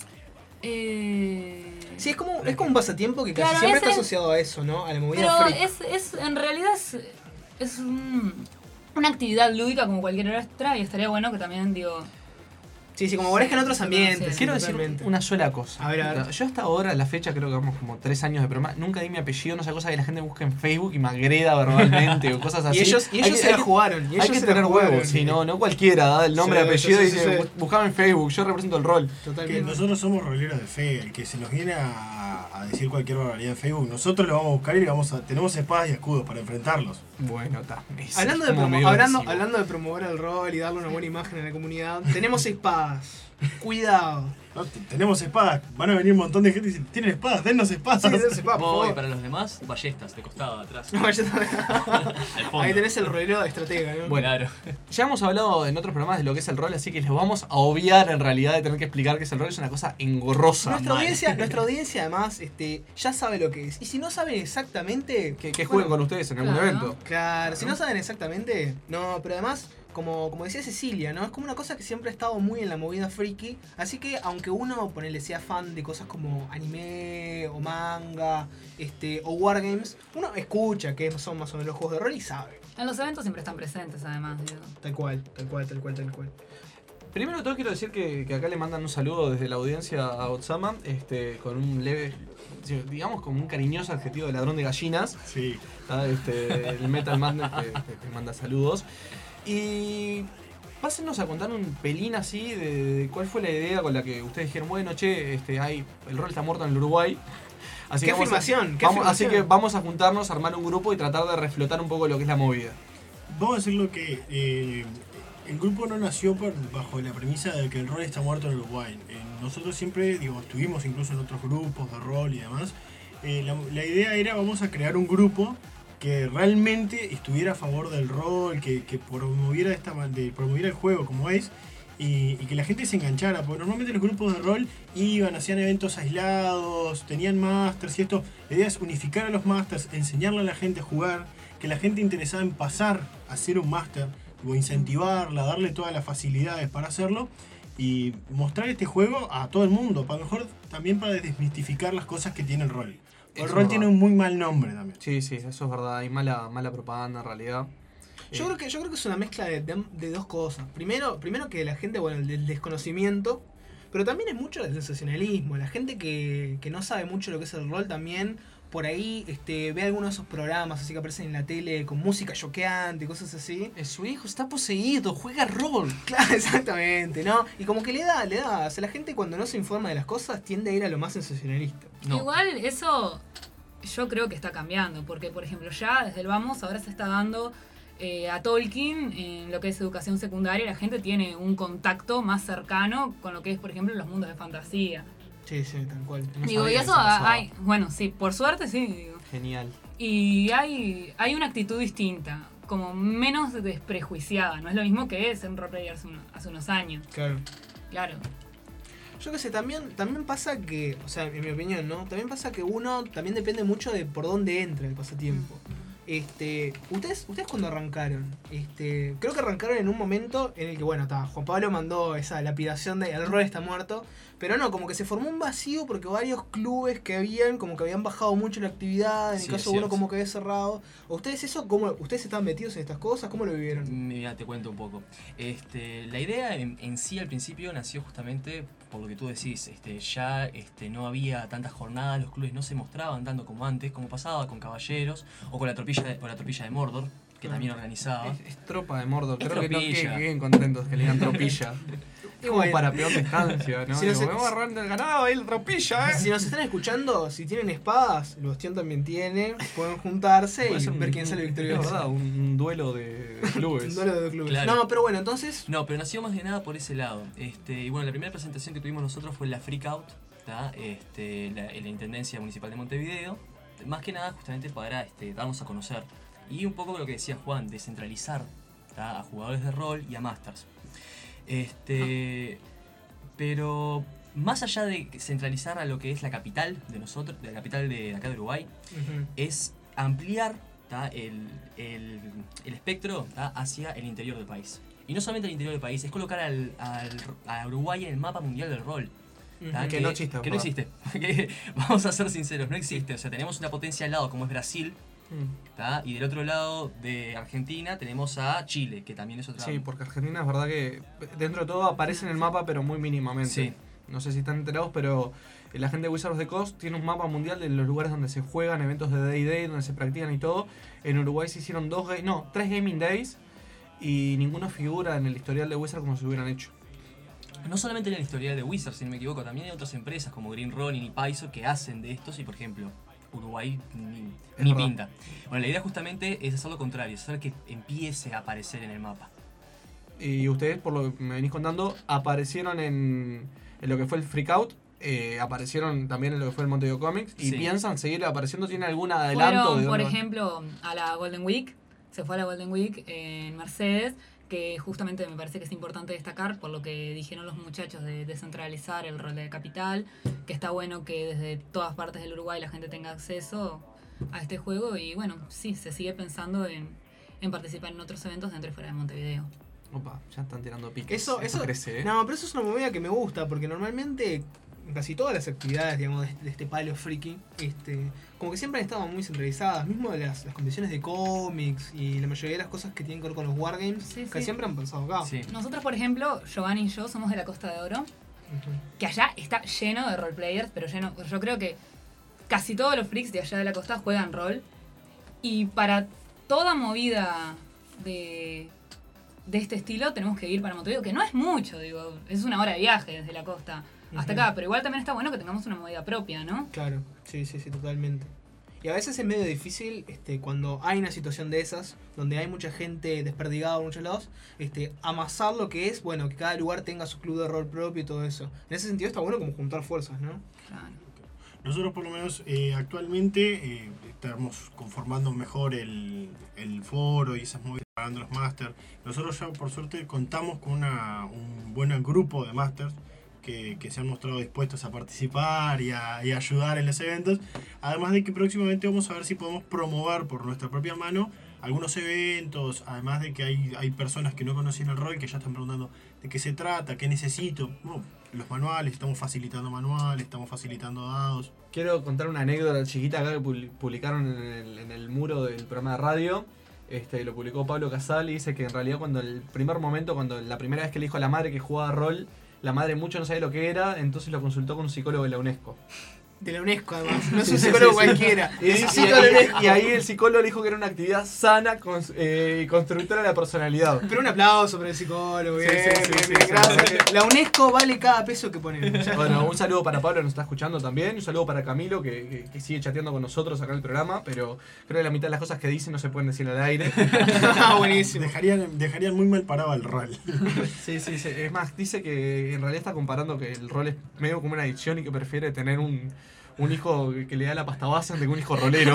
Speaker 7: eh,
Speaker 3: Sí, es como, es como un pasatiempo que casi
Speaker 7: Claro,
Speaker 3: siempre
Speaker 7: ese
Speaker 3: está
Speaker 7: es-
Speaker 3: asociado a eso, ¿no? A la movida
Speaker 7: pero
Speaker 3: freak.
Speaker 7: es, es en realidad es, es un- una actividad lúdica como cualquier otra y estaría bueno que también digo
Speaker 3: Sí, sí, como aparezca en otros
Speaker 7: Sí,
Speaker 3: ambientes.
Speaker 7: sí,
Speaker 4: Quiero decir
Speaker 3: totalmente.
Speaker 4: una sola cosa.
Speaker 3: A ver, a ver.
Speaker 4: Yo hasta ahora, a la fecha, creo que vamos como tres años de programa, nunca di mi apellido, no sé, cosa que la gente busca en Facebook y me agreda verbalmente o cosas así.
Speaker 3: Y ellos, y
Speaker 4: Hay
Speaker 3: ellos
Speaker 4: que-
Speaker 3: se
Speaker 4: hay
Speaker 3: la
Speaker 4: que-
Speaker 3: jugaron. Y
Speaker 4: Hay
Speaker 3: ellos
Speaker 4: que
Speaker 3: se
Speaker 4: tener
Speaker 3: la jugaron.
Speaker 4: huevos, si no, no cualquiera da el nombre
Speaker 3: Sí,
Speaker 4: y apellido
Speaker 3: sí,
Speaker 4: y
Speaker 3: sí,
Speaker 4: dice,
Speaker 3: sí.
Speaker 4: buscame en Facebook, yo represento el rol.
Speaker 5: Que
Speaker 3: Totalmente.
Speaker 5: nosotros somos roleros de fe, el que se nos viene a, a decir cualquier barbaridad en Facebook, nosotros lo vamos a buscar y le vamos a, tenemos espadas y escudos para enfrentarlos.
Speaker 4: Bueno, está.
Speaker 3: Hablando de,
Speaker 4: como
Speaker 3: promo-
Speaker 4: medio
Speaker 3: hablando,
Speaker 4: agresivo.
Speaker 3: hablando de promover el rol y darle una buena imagen a la comunidad, tenemos espadas. Cuidado.
Speaker 5: ¿No? T- Tenemos espadas, van a venir un montón de gente y dicen, ¿tienen espadas? Dennos espadas.
Speaker 3: Sí, dennos espadas, por
Speaker 6: Oh, y
Speaker 3: favor.
Speaker 6: para los demás, ballestas de costado atrás.
Speaker 3: No, ya está.
Speaker 6: Al fondo.
Speaker 3: Ahí tenés el rolero de estratega, ¿no?
Speaker 4: Bueno,
Speaker 6: Claro.
Speaker 4: ya hemos hablado en otros programas de lo que es el rol, así que les vamos a obviar en realidad de tener que explicar qué es el rol, es una cosa engorrosa.
Speaker 3: Nuestra
Speaker 4: mal.
Speaker 3: audiencia, nuestra audiencia además este, ya sabe lo que es. Y si no saben exactamente...
Speaker 4: Que, que jueguen con ustedes en algún
Speaker 7: Claro.
Speaker 4: evento.
Speaker 3: Claro, si no saben exactamente... No, pero además, como, como decía Cecilia, ¿no? Es como una cosa que siempre ha estado muy en la movida friki. Así que aunque uno, ponele, sea fan de cosas como anime o manga este, o wargames, uno escucha que son más o menos juegos de rol y sabe.
Speaker 7: en los eventos siempre están presentes además, digo.
Speaker 3: Tal cual, tal cual, tal cual, tal cual.
Speaker 4: Primero de todo quiero decir que, que acá le mandan un saludo desde la audiencia a Otsama, este, con un leve, digamos como un cariñoso adjetivo de ladrón de gallinas.
Speaker 5: Sí.
Speaker 4: ¿Tá? Este, el Metal Madness te, te- te manda saludos. Y pásenos a contar un pelín así de, de cuál fue la idea con la que ustedes dijeron, bueno, che, este, hay, el rol está muerto en el Uruguay. Así
Speaker 3: ¿Qué
Speaker 4: que vamos a-
Speaker 3: afirmación? ¿Qué
Speaker 4: vamos- así
Speaker 3: afirmación?
Speaker 4: que vamos a juntarnos, armar un grupo y tratar de reflotar un poco lo que es la movida.
Speaker 5: Vamos a decirlo que eh, el grupo no nació por- bajo la premisa de que el rol está muerto en Uruguay. Eh, nosotros siempre, digo, estuvimos incluso en otros grupos de rol y demás. Eh, la, la idea era, vamos a crear un grupo que realmente estuviera a favor del rol, que, que promoviera, esta, ma- de, promoviera el juego como es, y, y que la gente se enganchara, porque normalmente los grupos de rol iban, hacían eventos aislados, tenían masters y esto. La idea es unificar a los masters, enseñarle a la gente a jugar, que la gente interesada en pasar a ser un máster, o incentivarla, darle todas las facilidades para hacerlo, y mostrar este juego a todo el mundo, para mejor también para desmistificar las cosas que tiene el rol. El
Speaker 4: Eso
Speaker 5: rol
Speaker 4: es
Speaker 5: tiene
Speaker 4: verdad.
Speaker 5: un muy mal nombre también.
Speaker 4: Sí, sí, eso es verdad, hay mala, mala propaganda en realidad.
Speaker 3: Yo
Speaker 4: Eh,
Speaker 3: creo que yo creo que es una mezcla de, de- de dos cosas. Primero, primero que la gente, bueno, el del desconocimiento, pero también es mucho el sensacionalismo. La gente que, que no sabe mucho lo que es el rol también por ahí este, ve alguno de esos programas así que aparecen en la tele con música choqueante, cosas así.
Speaker 4: Eh, Su hijo está poseído, juega rol.
Speaker 3: Claro, exactamente, ¿no? Y como que le da, le da, o sea, la gente cuando no se informa de las cosas tiende a ir a lo más sensacionalista.
Speaker 4: No.
Speaker 7: Igual eso yo creo que está cambiando, porque por ejemplo ya desde el Vamos ahora se está dando eh, a Tolkien en lo que es educación secundaria, la gente tiene un contacto más cercano con lo que es por ejemplo los mundos de fantasía.
Speaker 3: Sí, sí, tal cual.
Speaker 4: No
Speaker 7: digo,
Speaker 4: sabía
Speaker 7: y
Speaker 4: que
Speaker 7: eso
Speaker 4: eso pasaba.
Speaker 7: hay, bueno, sí, por suerte sí, digo.
Speaker 4: Genial.
Speaker 7: Y hay, hay una actitud distinta, como menos desprejuiciada, no es lo mismo que es en roleplay hace, uno- hace unos años,
Speaker 3: Claro.
Speaker 7: claro.
Speaker 3: Yo qué sé, también, también pasa que, o sea, en mi opinión, ¿no? También pasa que uno también depende mucho de por dónde entra el pasatiempo. Este, ustedes, ustedes cuando arrancaron, este, creo que arrancaron en un momento en el que, bueno, está, Juan Pablo mandó esa lapidación de el rol está muerto, pero no, como que se formó un vacío porque varios clubes que habían, como que habían bajado mucho la actividad, en
Speaker 6: Sí,
Speaker 3: el caso
Speaker 6: es
Speaker 3: de uno
Speaker 6: cierto.
Speaker 3: como que había cerrado. ¿O ustedes eso, cómo, ustedes estaban metidos en estas cosas? ¿Cómo lo vivieron?
Speaker 6: Mira, te cuento un poco. Este, la idea en, en sí al principio nació justamente por lo que tú decís. Este, ya este, no había tantas jornadas, los clubes no se mostraban tanto como antes, como pasaba con Caballeros o con la tropilla de, o la tropilla de Mordor, que también organizaba.
Speaker 4: Es, es tropa de Mordor.
Speaker 6: Es
Speaker 4: Creo que no que
Speaker 6: tropilla.
Speaker 4: queden contentos que le digan tropilla.
Speaker 3: Y
Speaker 4: Como
Speaker 3: bueno,
Speaker 4: para peor distancia, ¿no?
Speaker 3: Si
Speaker 4: Si
Speaker 3: no
Speaker 4: nos
Speaker 3: se-
Speaker 4: vamos agarrando el ganado, ahí el tropilla, ¿eh?
Speaker 3: si nos están escuchando, si tienen espadas, el Bastión también tiene, pueden juntarse
Speaker 4: Puede
Speaker 3: y
Speaker 4: ser un-
Speaker 3: ver quién sale
Speaker 4: Es
Speaker 3: victorioso.
Speaker 4: verdad, un, un duelo de, de clubes.
Speaker 3: Un duelo de clubes.
Speaker 6: Claro.
Speaker 3: No, pero bueno, entonces.
Speaker 6: No, pero nació más que nada por ese lado. Este, y bueno, la primera presentación que tuvimos nosotros fue en la Freak Out, ¿tá? Este, la, en la Intendencia Municipal de Montevideo. Más que nada justamente para este, darnos a conocer. Y un poco lo que decía Juan, descentralizar, ¿tá? A jugadores de rol y a masters. Este, pero más allá de centralizar a lo que es la capital de nosotros, de la capital de acá de Uruguay,
Speaker 3: Ujú.
Speaker 6: es ampliar, ¿tá? el, el, el espectro, ¿tá? Hacia el interior del país. Y no solamente el interior del país, es colocar al, al- a Uruguay en el mapa mundial del rol. ¿tá?
Speaker 3: Ujú.
Speaker 4: Que no existe,
Speaker 6: Que no
Speaker 4: ¿verdad?
Speaker 6: existe. Que, vamos a ser sinceros, no existe. O sea, tenemos una potencia al lado como es Brasil,
Speaker 4: Mm.
Speaker 6: ¿tá? Y del otro lado de Argentina tenemos a Chile, que también es otra.
Speaker 4: Sí, porque Argentina es verdad que dentro de todo aparece en el mapa, pero muy mínimamente.
Speaker 6: Sí.
Speaker 4: No sé si están enterados, pero la gente de Wizards of the Coast tiene un mapa mundial de los lugares donde se juegan eventos de D and D, donde se practican y todo. En Uruguay se hicieron dos, ga- no, tres Gaming Days y ninguno figura en el historial de Wizards como si hubieran hecho.
Speaker 6: No solamente en el historial de Wizards, si no me equivoco, también hay otras empresas como Green Ronin y Paizo que hacen de estos y, por ejemplo, Uruguay ni,
Speaker 4: Es
Speaker 6: ni
Speaker 4: verdad.
Speaker 6: pinta. Bueno, la idea justamente es hacer lo contrario, es hacer que empiece a aparecer en el mapa.
Speaker 4: Y ustedes, por lo que me venís contando, aparecieron en, en lo que fue el Freak Out, eh, aparecieron también en lo que fue el Montevideo Comics, y
Speaker 6: Sí.
Speaker 4: piensan seguir apareciendo. ¿Tiene algún adelanto?
Speaker 7: Fueron,
Speaker 4: de
Speaker 7: por
Speaker 4: dónde va?
Speaker 7: ejemplo, a la Golden Week, se fue a la Golden Week en Mercedes, que justamente me parece que es importante destacar por lo que dijeron los muchachos de descentralizar el rol de capital, que está bueno que desde todas partes del Uruguay la gente tenga acceso a este juego y bueno, sí, se sigue pensando en, en participar en otros eventos dentro y fuera de Montevideo.
Speaker 4: Opa, ya están tirando piques.
Speaker 3: Eso,
Speaker 4: Esto
Speaker 3: eso,
Speaker 4: crece, ¿eh?
Speaker 3: no, pero eso es una movida que me gusta, porque normalmente casi todas las actividades, digamos, de, de este palo friki, este, como que siempre han estado muy centralizadas, mismo de las, las convenciones de cómics y la mayoría de las cosas que tienen que ver con los wargames,
Speaker 7: Sí,
Speaker 3: que
Speaker 7: sí.
Speaker 3: siempre han pasado acá.
Speaker 6: Sí.
Speaker 7: Nosotros, por ejemplo, Giovanni y yo somos de la Costa de Oro,
Speaker 3: Ujú.
Speaker 7: que allá está lleno de roleplayers, pero lleno, yo creo que casi todos los freaks de allá de la costa juegan rol. Y para toda movida de, de este estilo tenemos que ir para Montevideo, que no es mucho, digo, es una hora de viaje desde la costa hasta
Speaker 3: Ujú.
Speaker 7: acá, pero igual también está bueno que tengamos una movida propia, ¿no?
Speaker 3: Claro, sí, sí, sí, totalmente. Y a veces es medio difícil este, cuando hay una situación de esas, donde hay mucha gente desperdigada por muchos lados, este, amasar lo que es, bueno, que cada lugar tenga su club de rol propio y todo eso. En ese sentido está bueno como juntar fuerzas, ¿no?
Speaker 7: Claro.
Speaker 5: Nosotros por lo menos eh, actualmente eh, estamos conformando mejor el, el foro y esas movidas, pagando los masters. Nosotros ya por suerte contamos con una, un buen grupo de masters que, que se han mostrado dispuestos a participar y a, y a ayudar en los eventos. Además de que próximamente vamos a ver si podemos promover por nuestra propia mano algunos eventos, además de que hay, hay personas que no conocían el rol que ya están preguntando de qué se trata, qué necesito. Bueno, los manuales, estamos facilitando manuales, estamos facilitando dados.
Speaker 4: Quiero contar una anécdota chiquita acá que publi- publicaron en el, en el muro del programa de radio. Este, lo publicó Pablo Casal y dice que en realidad cuando el primer momento, cuando la primera vez que le dijo a la madre que jugaba rol, la madre mucho no sabía lo que era, entonces lo consultó con un psicólogo de la UNESCO.
Speaker 3: De la UNESCO, además. No es un psicólogo
Speaker 4: Sí, sí, sí.
Speaker 3: cualquiera.
Speaker 4: Y,
Speaker 3: Necesito
Speaker 4: y-
Speaker 3: la
Speaker 4: y-
Speaker 3: UNESCO.
Speaker 4: y ahí el psicólogo le dijo que era una actividad sana cons- eh, y constructora de la personalidad.
Speaker 3: Pero un aplauso para el psicólogo.
Speaker 4: Sí,
Speaker 3: Bien,
Speaker 4: sí, sí,
Speaker 3: bien,
Speaker 4: sí,
Speaker 3: bien,
Speaker 4: sí,
Speaker 3: gracias.
Speaker 4: sí.
Speaker 3: La UNESCO vale cada peso que ponemos.
Speaker 4: Bueno, un saludo para Pablo que nos está escuchando también. Un saludo para Camilo que, que- que sigue chateando con nosotros acá en el programa. Pero creo que la mitad de las cosas que dice no se pueden decir al aire.
Speaker 3: Ah, buenísimo.
Speaker 5: Dejarían, dejarían muy mal parado al rol.
Speaker 4: Sí, sí, sí. Es más, dice que en realidad está comparando que el rol es medio como una adicción y que prefiere tener un, un hijo que le da la pasta base antes que un hijo rolero.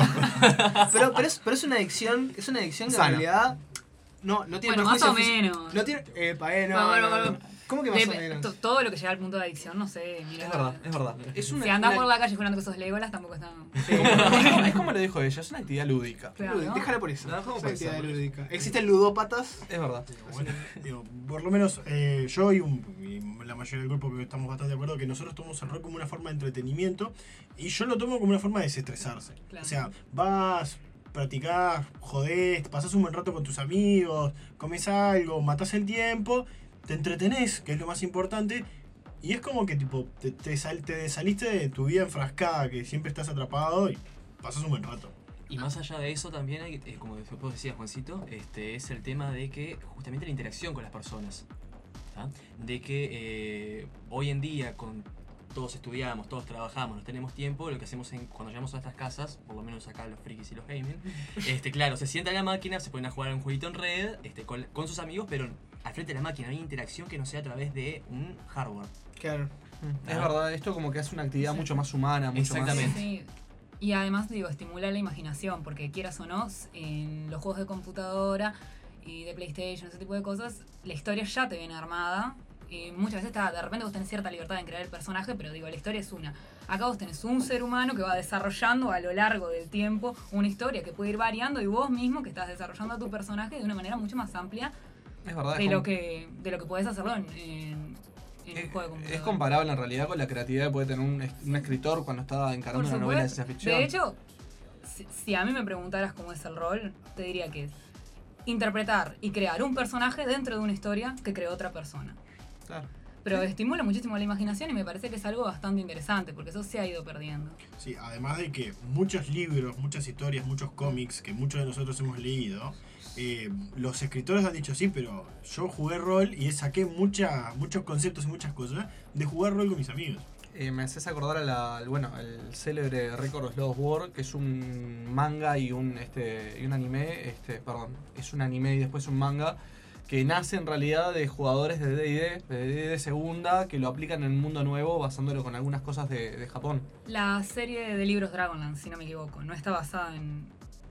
Speaker 3: Pero, pero, es, pero es una adicción, es una adicción que
Speaker 4: Sana.
Speaker 3: en realidad no, no tiene
Speaker 7: Bueno, más
Speaker 3: perjuicio
Speaker 7: o
Speaker 3: físico.
Speaker 7: menos.
Speaker 3: No tiene. Epa, eh, no,
Speaker 7: Bueno, bueno,
Speaker 3: no, no.
Speaker 7: bueno.
Speaker 3: ¿Cómo que más o
Speaker 7: Dep-
Speaker 3: menos?
Speaker 7: to- Todo lo que llega al punto de adicción, no sé. Mira,
Speaker 4: Es verdad, es verdad. Es una,
Speaker 7: si andás
Speaker 4: una-
Speaker 7: por la calle jugando que sos Legolas, tampoco está.
Speaker 4: Sí, como- es, como, es como lo dijo ella, es una actividad lúdica.
Speaker 7: Claro, ¿no?
Speaker 3: Déjala por eso.
Speaker 4: La dejamos
Speaker 3: Es
Speaker 4: por
Speaker 3: una
Speaker 4: eso,
Speaker 3: actividad
Speaker 4: por eso.
Speaker 3: lúdica. Existen ludópatas.
Speaker 4: Es verdad.
Speaker 5: Bueno, digo, por lo menos eh, yo y, un, y la mayoría del grupo que estamos bastante de acuerdo que nosotros tomamos el rol como una forma de entretenimiento y yo lo tomo como una forma de desestresarse.
Speaker 7: Claro.
Speaker 5: O sea, vas, practicás, jodés, pasás un buen rato con tus amigos, comes algo, matás el tiempo, te entretenés, que es lo más importante. Y es como que tipo te, te, sal, te saliste de tu vida enfrascada, que siempre estás atrapado y pasás un buen rato.
Speaker 6: Y más allá de eso también hay, eh, como vos decías Juancito, este, es el tema de que justamente la interacción con las personas. ¿tá? De que eh, hoy en día con todos estudiamos, todos trabajamos, no tenemos tiempo, lo que hacemos en, cuando llegamos a estas casas, por lo menos acá los frikis y los gaming, este, claro, se sientan en la máquina, se ponen a jugar a un jueguito en red este, con, con sus amigos, pero al frente de la máquina no hay interacción que no sea a través de un hardware.
Speaker 3: Claro.
Speaker 4: Es verdad, esto como que hace una actividad mucho más humana, mucho
Speaker 6: Exactamente.
Speaker 7: Sí. Y además, digo, estimula la imaginación, porque quieras o no, en los juegos de computadora y de PlayStation, ese tipo de cosas, la historia ya te viene armada. Y muchas veces está, de repente vos tenés cierta libertad en crear el personaje, pero digo, la historia es una. Acá vos tenés un ser humano que va desarrollando a lo largo del tiempo una historia que puede ir variando y vos mismo que estás desarrollando a tu personaje de una manera mucho más amplia
Speaker 4: más. Es verdad,
Speaker 7: de
Speaker 4: es,
Speaker 7: lo
Speaker 4: com-
Speaker 7: que de lo que podés hacerlo en, en, en
Speaker 4: es,
Speaker 7: un juego de computadora.
Speaker 4: es comparable en realidad con la creatividad que puede tener un, es- un escritor cuando está
Speaker 7: Por
Speaker 4: encarando una novela de
Speaker 7: supuesto.
Speaker 4: ciencia ficción.
Speaker 7: De hecho, si, si a mí me preguntaras cómo es el rol, te diría que es interpretar y crear un personaje dentro de una historia que creó otra persona.
Speaker 4: Claro.
Speaker 7: Pero estimula muchísimo la imaginación y me parece que es algo bastante interesante, porque eso se ha ido perdiendo.
Speaker 5: Sí, además de que muchos libros, muchas historias, muchos cómics que muchos de nosotros hemos leído, eh, los escritores han dicho sí, pero yo jugué rol y saqué mucha, muchos conceptos y muchas cosas de jugar rol con mis amigos.
Speaker 4: Eh, me haces acordar a la, al- bueno, el célebre Record of Lodoss War, que es un manga y un este y un anime, este, perdón, es un anime y después un manga que nace en realidad de jugadores de D y D, de D y D segunda, que lo aplican en el mundo nuevo basándolo con algunas cosas de, de Japón.
Speaker 7: La serie de libros Dragonlance, si no me equivoco, ¿no está basada en,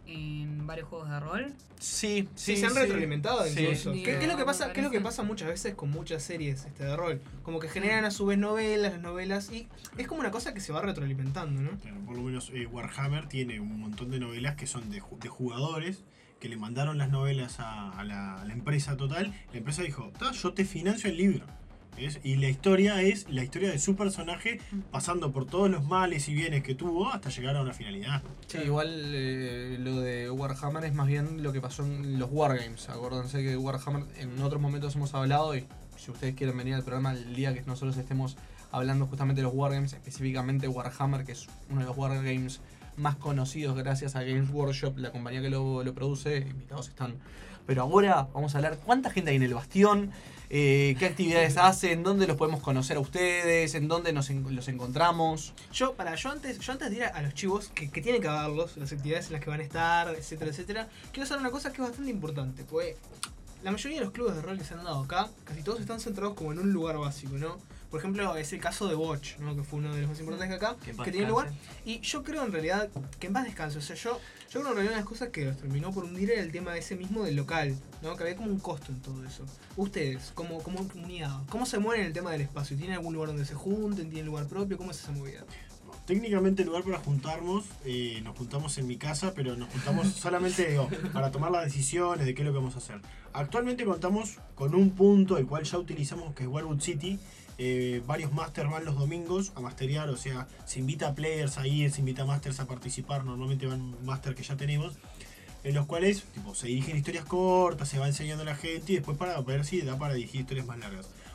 Speaker 7: en varios juegos de rol?
Speaker 4: Sí,
Speaker 3: Sí, se han retroalimentado
Speaker 4: Sí.
Speaker 3: incluso.
Speaker 7: Sí.
Speaker 3: ¿Qué, qué es lo que
Speaker 7: Me
Speaker 3: pasa? ¿Qué es lo que
Speaker 7: parece.
Speaker 3: pasa muchas veces con muchas series este, de rol? Como que generan a su vez novelas, las novelas, y es como una cosa que se va retroalimentando, ¿no?
Speaker 5: Claro, por lo menos eh, Warhammer tiene un montón de novelas que son de, ju- de jugadores que le mandaron las novelas a, a la, a la empresa total. La empresa dijo, "Ta, yo te financio el libro". ¿Ves? Y la historia es la historia de su personaje pasando por todos los males y bienes que tuvo hasta llegar a una finalidad.
Speaker 4: Sí, igual eh, lo de Warhammer es más bien lo que pasó en los Wargames. Acuérdense que Warhammer en otros momentos hemos hablado y si ustedes quieren venir al programa el día que nosotros estemos hablando justamente de los Wargames, específicamente Warhammer, que es uno de los Wargames más conocidos gracias a Games Workshop, la compañía que lo, lo produce, invitados están. Pero ahora vamos a hablar cuánta gente hay en el Bastión, eh, qué actividades hacen, dónde los podemos conocer a ustedes, en dónde nos en- los encontramos.
Speaker 3: Yo, para, yo antes, yo antes de ir a, a los chivos, que, que tienen que darlos, las actividades en las que van a estar, etcétera, etcétera, quiero hacer una cosa que es bastante importante, porque la mayoría de los clubes de rol que se han dado acá, casi todos están centrados como en un lugar básico, ¿no? Por ejemplo, es el caso de Watch, ¿no? Que fue uno de los más importantes de acá,
Speaker 6: Que
Speaker 3: que,
Speaker 6: en paz
Speaker 3: tiene lugar.
Speaker 6: descanse.
Speaker 3: Y yo creo en realidad que en paz descanse. O sea, yo, yo creo en realidad una de las cosas que los terminó por hundir era el tema de ese mismo del local, ¿no? Que había como un costo en todo eso. Ustedes, como, como comunidad, ¿cómo se mueven en el tema del espacio? ¿Tienen algún lugar donde se junten? ¿Tienen lugar propio? ¿Cómo es esa movida?
Speaker 5: Técnicamente el lugar para juntarnos, eh, nos juntamos en mi casa, pero nos juntamos solamente digo, para tomar las decisiones de qué es lo que vamos a hacer. Actualmente contamos con un punto, el cual ya utilizamos, que es Warwood City. Eh, varios masters van los domingos a masterear, o sea, se invita a players ahí, se invita a masters a participar, normalmente van masters que ya tenemos, en los cuales tipo, se dirigen historias cortas, se va enseñando a la gente y después para ver si da para dirigir historias más largas.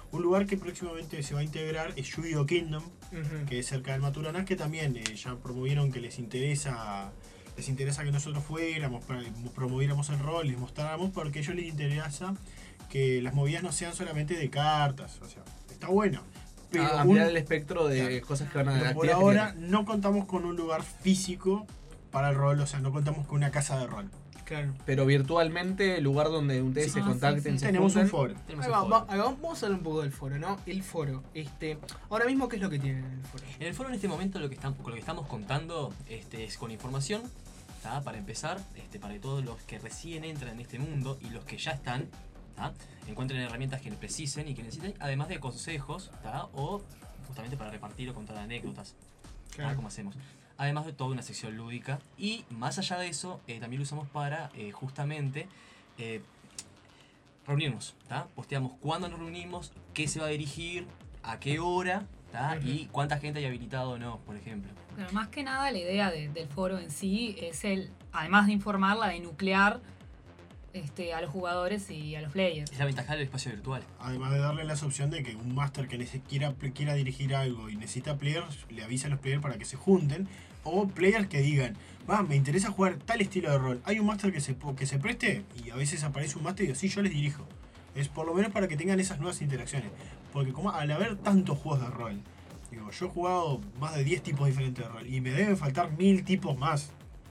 Speaker 5: Un lugar que próximamente se va a integrar es Yu-Gi-Oh! Kingdom,
Speaker 3: Ujú.
Speaker 5: que es cerca del Maturanás, que también eh, ya promovieron que les interesa les interesa que nosotros fuéramos, para que promoviéramos el rol, les mostráramos, porque a ellos les interesa que las movidas no sean solamente de cartas. O sea, está bueno. Pero
Speaker 4: Ah,
Speaker 5: un-
Speaker 4: ampliar el espectro de
Speaker 5: Claro.
Speaker 4: cosas que van a
Speaker 5: pero por
Speaker 4: actividades que
Speaker 5: ahora
Speaker 4: tienen.
Speaker 5: no contamos con un lugar físico para el rol, o sea, no contamos con una casa de rol.
Speaker 3: Claro.
Speaker 4: Pero virtualmente, lugar donde ustedes
Speaker 7: Sí.
Speaker 4: se
Speaker 7: Ah,
Speaker 4: contacten,
Speaker 7: sí, sí.
Speaker 4: se
Speaker 5: Tenemos un
Speaker 4: junten.
Speaker 5: foro.
Speaker 6: Tenemos
Speaker 3: Ahí
Speaker 6: el
Speaker 3: va,
Speaker 6: foro.
Speaker 3: va- ahí va, vamos a hablar un poco del foro, ¿no? El foro. Este, ahora mismo, ¿qué es lo que tienen en el foro?
Speaker 6: En el foro en este momento lo que estamos, con lo que estamos contando este, es con información, ¿tá? Para empezar, este, para que todos los que recién entran en este mundo y los que ya están, ¿tá? Encuentren herramientas que precisen y que necesiten, además de consejos, ¿tá? O justamente para repartir o contar anécdotas, ¿tá?
Speaker 3: Claro.
Speaker 6: Como hacemos. Además de toda una sección lúdica. Y más allá de eso, eh, también lo usamos para eh, justamente eh, reunirnos, ¿tá? Posteamos cuándo nos reunimos, qué se va a dirigir, a qué hora, ¿tá?
Speaker 3: Ujú.
Speaker 6: Y cuánta gente hay habilitado o no, por ejemplo.
Speaker 7: Pero más que nada la idea de- del foro en sí es el, además de informarla, de nuclear este, a los jugadores y a los players.
Speaker 6: Es la ventaja del espacio virtual.
Speaker 5: Además de darle la opción de que un máster que nece- quiera, quiera dirigir algo y necesita players, le avisa a los players para que se junten. O players que digan, va, me interesa jugar tal estilo de rol. Hay un máster que se, po- que se preste y a veces aparece un máster y digo, sí, yo les dirijo. Es por lo menos para que tengan esas nuevas interacciones. Porque como al haber tantos juegos de rol, digo, yo he jugado más de diez tipos diferentes de rol y me deben faltar mil tipos más.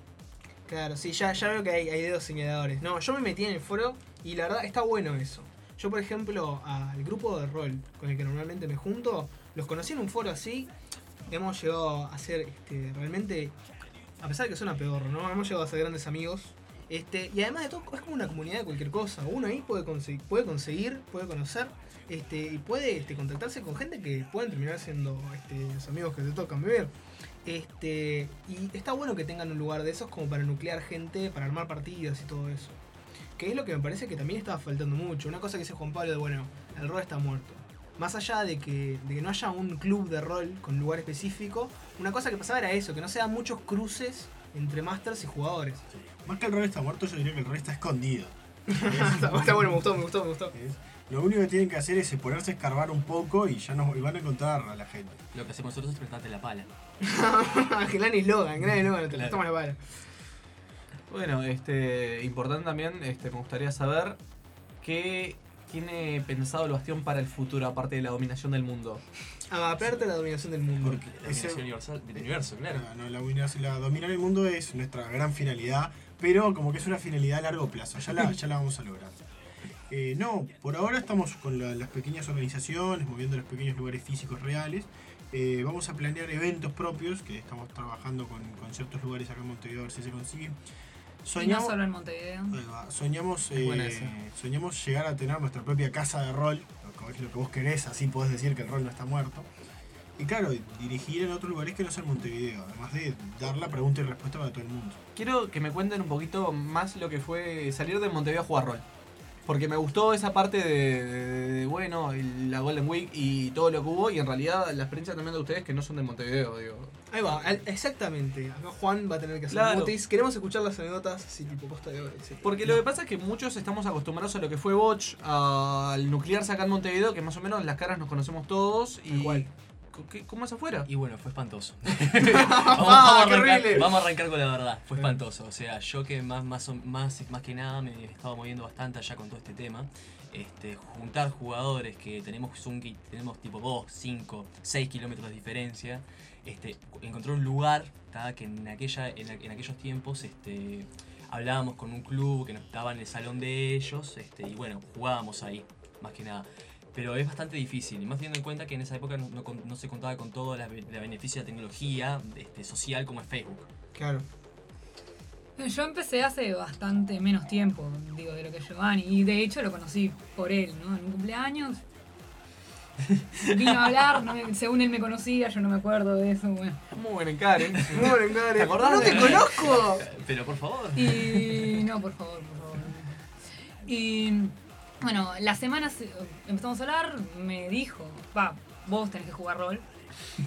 Speaker 3: Claro, sí, ya, ya veo que hay, hay dedos señaladores. No, yo me metí en el foro y la verdad está bueno eso. Yo, por ejemplo, al grupo de rol con el que normalmente me junto, los conocí en un foro así. Hemos llegado a ser este, realmente, a pesar de que suena peor, ¿no? Hemos llegado a ser grandes amigos. Este, y además de todo, es como una comunidad de cualquier cosa. Uno ahí puede conseguir, puede, conseguir, puede conocer este, y puede este, contactarse con gente que pueden terminar siendo este, los amigos que te tocan vivir. Este, y está bueno que tengan un lugar de esos como para nuclear gente, para armar partidas y todo eso. Que es lo que me parece que también estaba faltando mucho. Una cosa que dice Juan Pablo de, bueno, el rol está muerto. Más allá de que, de que no haya un club de rol con lugar específico, una cosa que pasaba era eso, que no se dan muchos cruces entre masters y jugadores.
Speaker 5: Más que el rol está muerto, yo diría que el rol está escondido.
Speaker 3: está, está bueno, me gustó, me gustó, me gustó.
Speaker 5: Es- Lo único que tienen que hacer es ponerse a escarbar un poco y ya nos y van a encontrar a la gente.
Speaker 6: Lo que hacemos nosotros es prestarte la pala.
Speaker 3: gran eslogan, gran eslogan, te
Speaker 6: Claro.
Speaker 3: toma la pala.
Speaker 4: Bueno, este, importante también, este, me gustaría saber qué tiene pensado el Bastión para el futuro, aparte de la dominación del mundo.
Speaker 3: Aparte de la dominación del mundo.
Speaker 5: Porque
Speaker 6: La
Speaker 5: ese-
Speaker 6: dominación universal del universo, claro.
Speaker 5: No, no, la, dominación- la dominar el mundo es nuestra gran finalidad, pero como que es una finalidad a largo plazo, ya la, ya la vamos a lograr. Eh, no, por ahora estamos con la- las pequeñas organizaciones, moviendo los pequeños lugares físicos reales. Eh, vamos a planear eventos propios, que estamos trabajando con, con ciertos lugares acá en Montevideo, a ver si se consigue.
Speaker 7: Y no
Speaker 5: Soñamos,
Speaker 7: solo en Montevideo.
Speaker 5: Ahí va. Soñamos,
Speaker 4: Es buena
Speaker 5: eh,
Speaker 4: esa.
Speaker 5: soñamos llegar a tener nuestra propia casa de rol, lo que, lo que vos querés, así podés decir que el rol no está muerto. Y claro, dirigir en otros lugares que no sean Montevideo, además de dar la pregunta y respuesta para todo el mundo.
Speaker 4: Quiero que me cuenten un poquito más lo que fue salir de Montevideo a jugar rol. Porque me gustó esa parte de, de- de, bueno, el- la Golden Week y todo lo que hubo. Y en realidad la experiencia también de ustedes que no son de Montevideo, digo.
Speaker 3: Ahí va, al- exactamente. Acá Juan va a tener que hacer
Speaker 4: Claro.
Speaker 3: mutis. Queremos escuchar las anécdotas así tipo posta de oro. sí.
Speaker 4: Porque lo que pasa es que muchos estamos acostumbrados a lo que fue Botch, al nuclearse acá en Montevideo, que más o menos las caras nos conocemos todos. Y
Speaker 3: Tal cual.
Speaker 4: ¿Qué- ¿Cómo es afuera?
Speaker 6: Y bueno, fue espantoso.
Speaker 3: Ah,
Speaker 6: vamos, a
Speaker 3: qué
Speaker 6: arrancar,
Speaker 3: horrible.
Speaker 6: vamos a arrancar con la verdad. Fue espantoso. O sea, yo que más, más, o- más, más que nada me estaba moviendo bastante allá con todo este tema. Este, juntar jugadores que tenemos un ki- tenemos tipo dos, cinco, seis kilómetros de diferencia. Este, encontrar un lugar, ¿tá? Que en aquella, en, a- en aquellos tiempos este, hablábamos con un club que nos estaba en el salón de ellos, este, y bueno, jugábamos ahí, más que nada. Pero es bastante difícil, y más teniendo en cuenta que en esa época no, no con- no se contaba con todo la, la beneficio de la tecnología este, social como es Facebook.
Speaker 3: Claro.
Speaker 7: Yo empecé hace bastante menos tiempo, digo, de lo que Giovanni. Y de hecho lo conocí por él, ¿no? En un cumpleaños. Vino a hablar, no me- según él me conocía, yo no me acuerdo de eso, bueno.
Speaker 4: Muy buen encare.
Speaker 3: Muy bien, Gare.
Speaker 4: ¿Te acordás
Speaker 3: ¡No
Speaker 4: de-
Speaker 3: te conozco!
Speaker 6: Pero por favor.
Speaker 7: Y no, por favor, por favor. Y bueno, la semana se- empezamos a hablar, me dijo, va, vos tenés que jugar rol.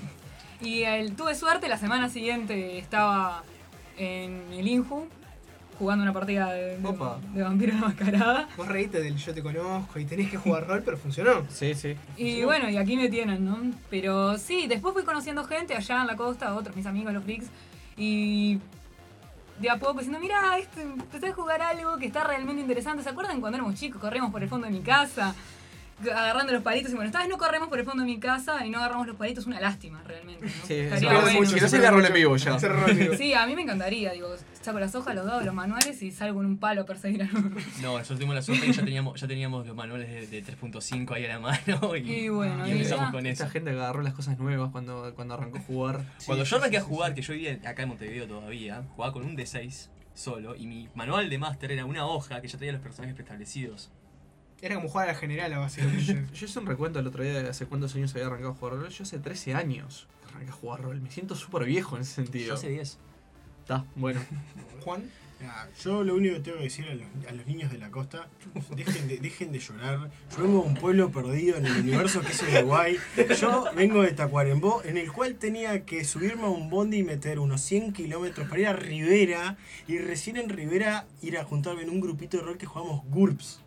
Speaker 7: Y el, tuve suerte, la semana siguiente estaba en el Inju jugando una partida de, de,
Speaker 4: Opa.
Speaker 7: de Vampiro la Mascarada.
Speaker 3: Vos reíste del yo te conozco y tenés que jugar rol, pero funcionó.
Speaker 4: Sí, sí.
Speaker 7: Y bueno, y aquí me tienen, ¿no? Pero sí, después fui conociendo gente allá en la costa, otros mis amigos, los freaks, y de a poco diciendo, mira, este, empecé a jugar algo que está realmente interesante. ¿Se acuerdan cuando éramos chicos? Corríamos por el fondo de mi casa, agarrando los palitos, y bueno, esta vez no corremos por el fondo de mi casa y no agarramos los palitos, una lástima realmente, ¿no?
Speaker 4: Sí,
Speaker 7: Estaría
Speaker 4: se
Speaker 7: bueno.
Speaker 4: pierde mucho. Que no se vea rol en vivo ya.
Speaker 3: Hacer rol en vivo.
Speaker 7: Sí, a mí me encantaría, digo, saco las hojas, los dados, los manuales y salgo en un palo a perseguir a los...
Speaker 6: No, nosotros tuvimos la suerte que ya teníamos, ya teníamos los manuales de, de tres punto cinco ahí a la mano y,
Speaker 7: Y bueno,
Speaker 6: y
Speaker 7: y
Speaker 6: empezamos
Speaker 7: ya.
Speaker 6: con eso.
Speaker 4: Esta gente agarró las cosas nuevas cuando, cuando arrancó a jugar.
Speaker 6: Cuando
Speaker 3: Sí,
Speaker 6: yo
Speaker 3: sí,
Speaker 6: arranqué
Speaker 3: sí,
Speaker 6: a jugar,
Speaker 3: sí.
Speaker 6: que yo vivía acá en Montevideo todavía, jugaba con un D seis solo y mi manual de máster era una hoja que ya tenía los personajes preestablecidos.
Speaker 3: Era como jugar a la general, básicamente.
Speaker 4: Yo hice un recuento el otro día de hace cuántos años había arrancado a jugar rol. Yo hace trece años arranqué a jugar rol. Me siento súper viejo en ese
Speaker 6: Yo
Speaker 4: sentido.
Speaker 6: hace diez.
Speaker 4: Está, bueno.
Speaker 3: Juan,
Speaker 5: Ah, Yo lo único que tengo que decir a los, a los niños de la costa, dejen de, dejen de llorar. Yo vengo de un pueblo perdido en el universo que es Uruguay. Yo vengo de Tacuarembó, en el cual tenía que subirme a un bondi y meter unos cien kilómetros para ir a Rivera. Y recién en Rivera ir a juntarme en un grupito de rol que jugamos GURPS.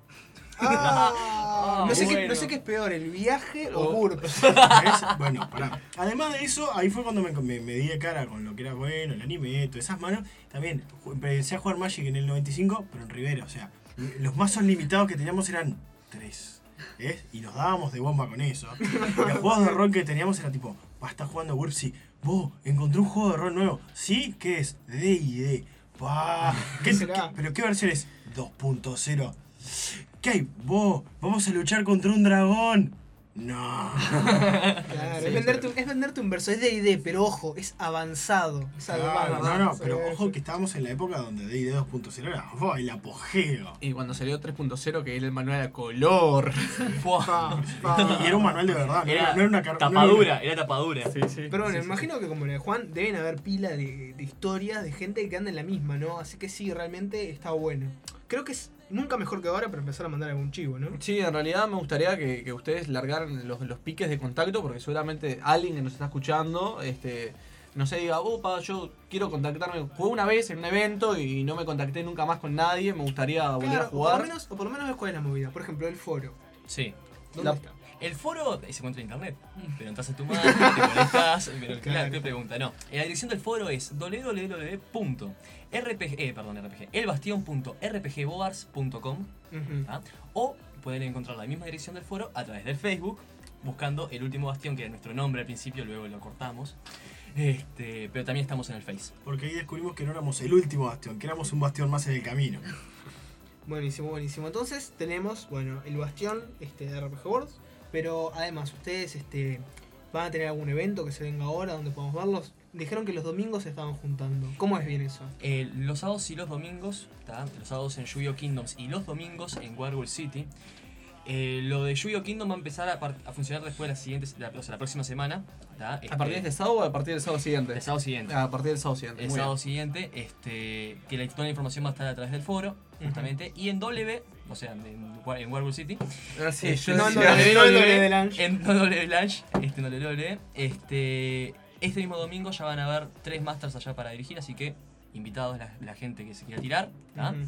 Speaker 3: Ah, no, sé qué,
Speaker 6: bueno.
Speaker 3: no sé qué es peor, el viaje o
Speaker 4: Oh.
Speaker 3: GURPS.
Speaker 5: ¿Ves? Bueno, pará. Además de eso, ahí fue cuando me, me, me di de cara con lo que era bueno, el anime, todas esas manos. También ju- empecé a jugar Magic en el noventa y cinco, pero en Rivera. O sea, los mazos limitados que teníamos eran tres. ¿Ves? Y nos dábamos de bomba con eso. Los juegos de rol que teníamos era tipo, va, estás jugando GURPS, sí. Vos, encontré un juego de rol nuevo. ¿Sí? ¿Qué es? D y D. Pa, ¿Qué,
Speaker 3: ¿Qué será?
Speaker 5: qué- ¿Pero qué versión es? dos punto cero. ¿Qué hay? Vos, vamos a luchar contra un dragón. No.
Speaker 3: Claro,
Speaker 4: Sí,
Speaker 3: es, venderte,
Speaker 4: pero-
Speaker 3: un- es venderte un verso, es D y D, pero ojo, es avanzado. Es algo
Speaker 5: Claro,
Speaker 3: más.
Speaker 5: no, no,
Speaker 3: Sí,
Speaker 5: pero
Speaker 3: sí.
Speaker 5: ojo que estábamos en la época donde D y D dos punto cero era oh, el apogeo.
Speaker 4: Y cuando salió tres punto cero, que era el manual a color.
Speaker 3: Pa, pa.
Speaker 5: Y era un manual de verdad, no era,
Speaker 6: Era
Speaker 5: no era una car- no
Speaker 6: tapadura,
Speaker 5: era
Speaker 6: era tapadura.
Speaker 4: Sí, sí.
Speaker 3: Pero bueno,
Speaker 4: Sí, sí,
Speaker 3: imagino que como la de Juan, deben haber pila de, de historias de gente que anda en la misma, ¿no? Así que sí, realmente está bueno. Creo que es nunca mejor que ahora para empezar a mandar algún chivo, ¿no?
Speaker 4: Sí, en realidad me gustaría que, que ustedes largaran los, los piques de contacto, porque seguramente alguien que nos está escuchando, este, no sé, diga, opa, yo quiero contactarme. Jugué una vez en un evento y no me contacté nunca más con nadie, me gustaría volver
Speaker 3: Claro,
Speaker 4: a
Speaker 3: o por,
Speaker 4: jugar.
Speaker 3: lo menos, o por lo menos ves cuál es la movida. Por ejemplo, el foro.
Speaker 6: Sí.
Speaker 3: ¿Dónde
Speaker 4: La-
Speaker 3: está?
Speaker 6: El foro se encuentra en internet, pero entras a tu máquina, te conectas, pero claro,
Speaker 3: Claro.
Speaker 6: te pregunta, no. La dirección del foro es w w w punto r p g, eh, perdón, R P G, elbastión punto r p g boars punto com
Speaker 3: Ujú.
Speaker 6: ¿tá? O pueden encontrar la misma dirección del foro a través del Facebook, buscando El Último Bastión, que era nuestro nombre al principio, luego lo cortamos. Este, pero también estamos en el Face.
Speaker 5: Porque ahí descubrimos que no éramos el último bastión, que éramos un bastión más en el camino.
Speaker 3: Buenísimo, buenísimo. Entonces tenemos, bueno, el bastión este, de R P G Worlds. Pero además, ustedes este, van a tener algún evento que se venga ahora donde podamos verlos. Dijeron que los domingos se estaban juntando. ¿Cómo es bien eso?
Speaker 6: Eh, los sábados y los domingos, ¿tá? Los sábados en Yu-Gi-Oh! Kingdoms y los domingos en Wargold City. Eh, lo de Yu-Gi-Oh! Kingdom va a empezar a, par- a funcionar después de la, siguiente, la, o sea, la próxima semana. ¿tá?
Speaker 4: ¿A partir de este sábado o a partir del sábado siguiente?
Speaker 6: El sábado siguiente.
Speaker 4: A partir del sábado siguiente.
Speaker 6: El
Speaker 4: muy
Speaker 6: sábado
Speaker 4: bien.
Speaker 6: siguiente, este, que la, toda la información va a estar a través del foro, justamente. Y en W, o sea, en, Wa- en Wargold City.
Speaker 4: Ahora sí,
Speaker 6: Este,
Speaker 4: yo
Speaker 3: no,
Speaker 4: decía-
Speaker 3: no, no, no, no,
Speaker 6: W,
Speaker 3: de Lange.
Speaker 6: En W Lange, este, en W W, este, este mismo domingo ya van a haber tres masters allá para dirigir, así que invitados la, la gente que se quiera tirar. ¿tá?
Speaker 3: Ujú.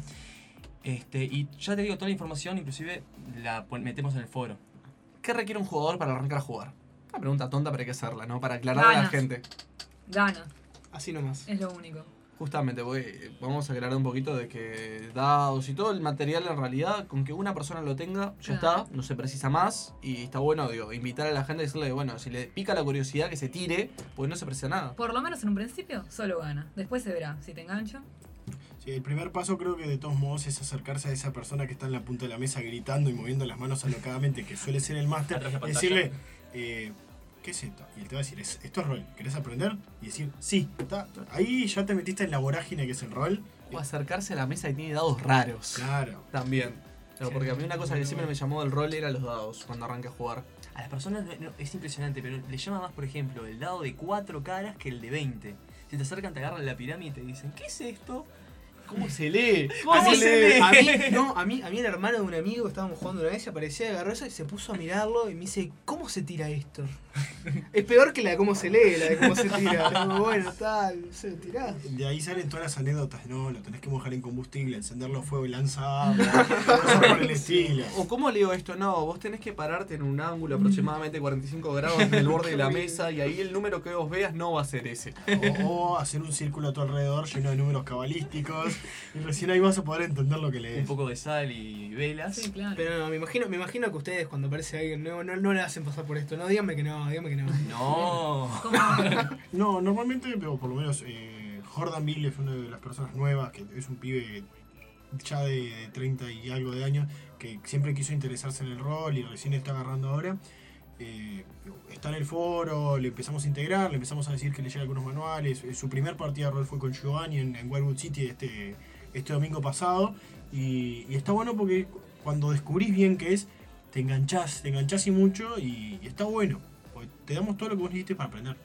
Speaker 6: Este, y ya te digo, toda la información inclusive la pon- metemos en el foro.
Speaker 4: ¿Qué requiere un jugador para arrancar a jugar? Una pregunta tonta, pero hay que hacerla, ¿no? Para aclarar a la
Speaker 7: Ganas.
Speaker 4: gente.
Speaker 7: Gana,
Speaker 3: Así nomás.
Speaker 7: es lo único.
Speaker 4: Justamente, voy- vamos a aclarar un poquito de que dados y todo el material en realidad, con que una persona lo tenga, ya
Speaker 7: Claro.
Speaker 4: está, no se precisa más. Y está bueno, digo, invitar a la gente y decirle, bueno, si le pica la curiosidad que se tire, pues no se precisa nada.
Speaker 7: Por lo menos en un principio, solo gana. Después se verá si te engancho.
Speaker 5: Sí, el primer paso creo que de todos modos es acercarse a esa persona que está en la punta de la mesa gritando y moviendo las manos alocadamente, que suele ser el máster,
Speaker 6: Atrás de
Speaker 5: y
Speaker 6: pantalla.
Speaker 5: decirle, eh, ¿qué es esto? Y él te va a decir, "Es- esto es rol, ¿querés aprender? Y decir, sí, está. Ahí ya te metiste en la vorágine que es el rol.
Speaker 4: O acercarse a la mesa y tiene dados raros.
Speaker 5: Claro.
Speaker 4: También. Pero porque a mí una cosa que siempre me llamó del rol era los dados cuando arranqué a jugar.
Speaker 6: A las personas no- no- es impresionante, pero le llama más, por ejemplo, el dado de cuatro caras que el de veinte. Si te acercan, te agarran la pirámide y te dicen, ¿qué es esto?
Speaker 4: ¿Cómo se lee?
Speaker 3: A
Speaker 4: ¿Cómo
Speaker 3: mí,
Speaker 4: se lee?
Speaker 3: a mí, no, a mí, a mí el hermano de un amigo que estábamos jugando una vez aparecía, agarró eso y se puso a mirarlo y me dice, ¿cómo se tira esto? Es peor que la de cómo se lee, la de cómo se tira. Digo, bueno, tal, se tirás.
Speaker 5: De ahí salen todas las anécdotas. No, lo tenés que mojar en combustible, encenderlo a fuego y lanzarlo. Cosas por el estilo.
Speaker 4: O cómo leo esto, no, vos tenés que pararte en un ángulo aproximadamente cuarenta y cinco grados en el borde de la mesa y ahí el número que vos veas no va a ser ese.
Speaker 5: O, o hacer un círculo a tu alrededor lleno de números cabalísticos. Y recién ahí vas a poder entender lo que
Speaker 6: Un
Speaker 5: lees.
Speaker 6: poco de sal y velas.
Speaker 7: Sí, claro.
Speaker 3: Pero no, me imagino, me imagino que ustedes cuando aparece alguien nuevo no, no le hacen pasar por esto. No, díganme que no, díganme que no.
Speaker 6: No.
Speaker 7: ¿Cómo?
Speaker 5: No, normalmente, pero por lo menos eh, Jordan Bill es una de las personas nuevas, que es un pibe ya de, de treinta y algo de años, que siempre quiso interesarse en el rol y recién está agarrando ahora. Eh, está en el foro, le empezamos a integrar, le empezamos a decir que leyera algunos manuales. Eh, su primer partida de rol fue con Giovanni en, en Wildwood City este, este domingo pasado. Y, y está bueno porque cuando descubrís bien qué es, te enganchás, te enganchás y mucho y, y está bueno. Porque te damos todo lo que vos necesites para aprender.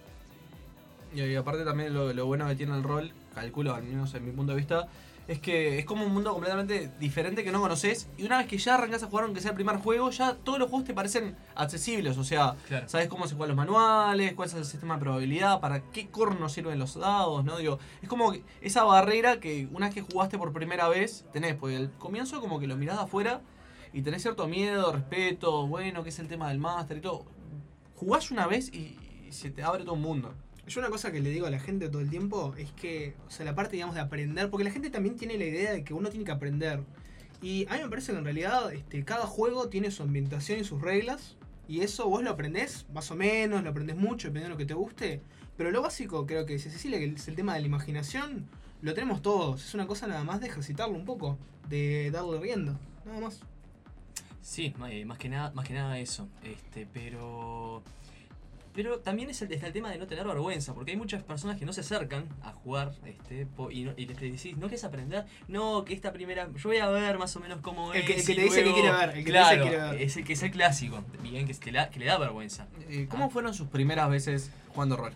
Speaker 4: Y, y aparte también lo, lo bueno que tiene el rol, calculo, al menos en mi punto de vista, es que es como un mundo completamente diferente que no conoces. Y una vez que ya arrancás a jugar, aunque sea el primer juego, ya todos los juegos te parecen accesibles. O sea,
Speaker 6: Claro.
Speaker 4: sabes cómo se juegan los manuales, cuál es el sistema de probabilidad, para qué corno sirven los dados, ¿no? Digo, es como que esa barrera que una vez que jugaste por primera vez tenés, porque al comienzo como que lo mirás de afuera y tenés cierto miedo, respeto, bueno, qué es el tema del máster y todo. Jugás una vez y, y se te abre todo un mundo.
Speaker 3: Yo una cosa que le digo a la gente todo el tiempo es que, o sea, la parte, digamos, de aprender, porque la gente también tiene la idea de que uno tiene que aprender. Y a mí me parece que en realidad este, cada juego tiene su ambientación y sus reglas, y eso vos lo aprendés, más o menos, lo aprendés mucho, dependiendo de lo que te guste. Pero lo básico, creo que dice Cecilia, que es el tema de la imaginación, lo tenemos todos. Es una cosa nada más de ejercitarlo un poco, de darle rienda, nada más.
Speaker 6: Sí, eh, más que nada, más que nada eso. Este, pero. Pero también es el, está el tema de no tener vergüenza, porque hay muchas personas que no se acercan a jugar este, po- y, no, y les decís, ¿no quieres aprender? No, que esta primera. Yo voy a ver más o menos cómo
Speaker 3: El
Speaker 6: es.
Speaker 3: que- el que
Speaker 6: y
Speaker 3: te dice que
Speaker 6: luego-
Speaker 3: quiere ver, el que te
Speaker 6: claro,
Speaker 3: dice que quiere ver.
Speaker 6: Es el que es el clásico, bien, que, es que, la- que le da vergüenza.
Speaker 4: Eh, ¿Cómo
Speaker 6: Ah.
Speaker 4: fueron sus primeras veces jugando rol?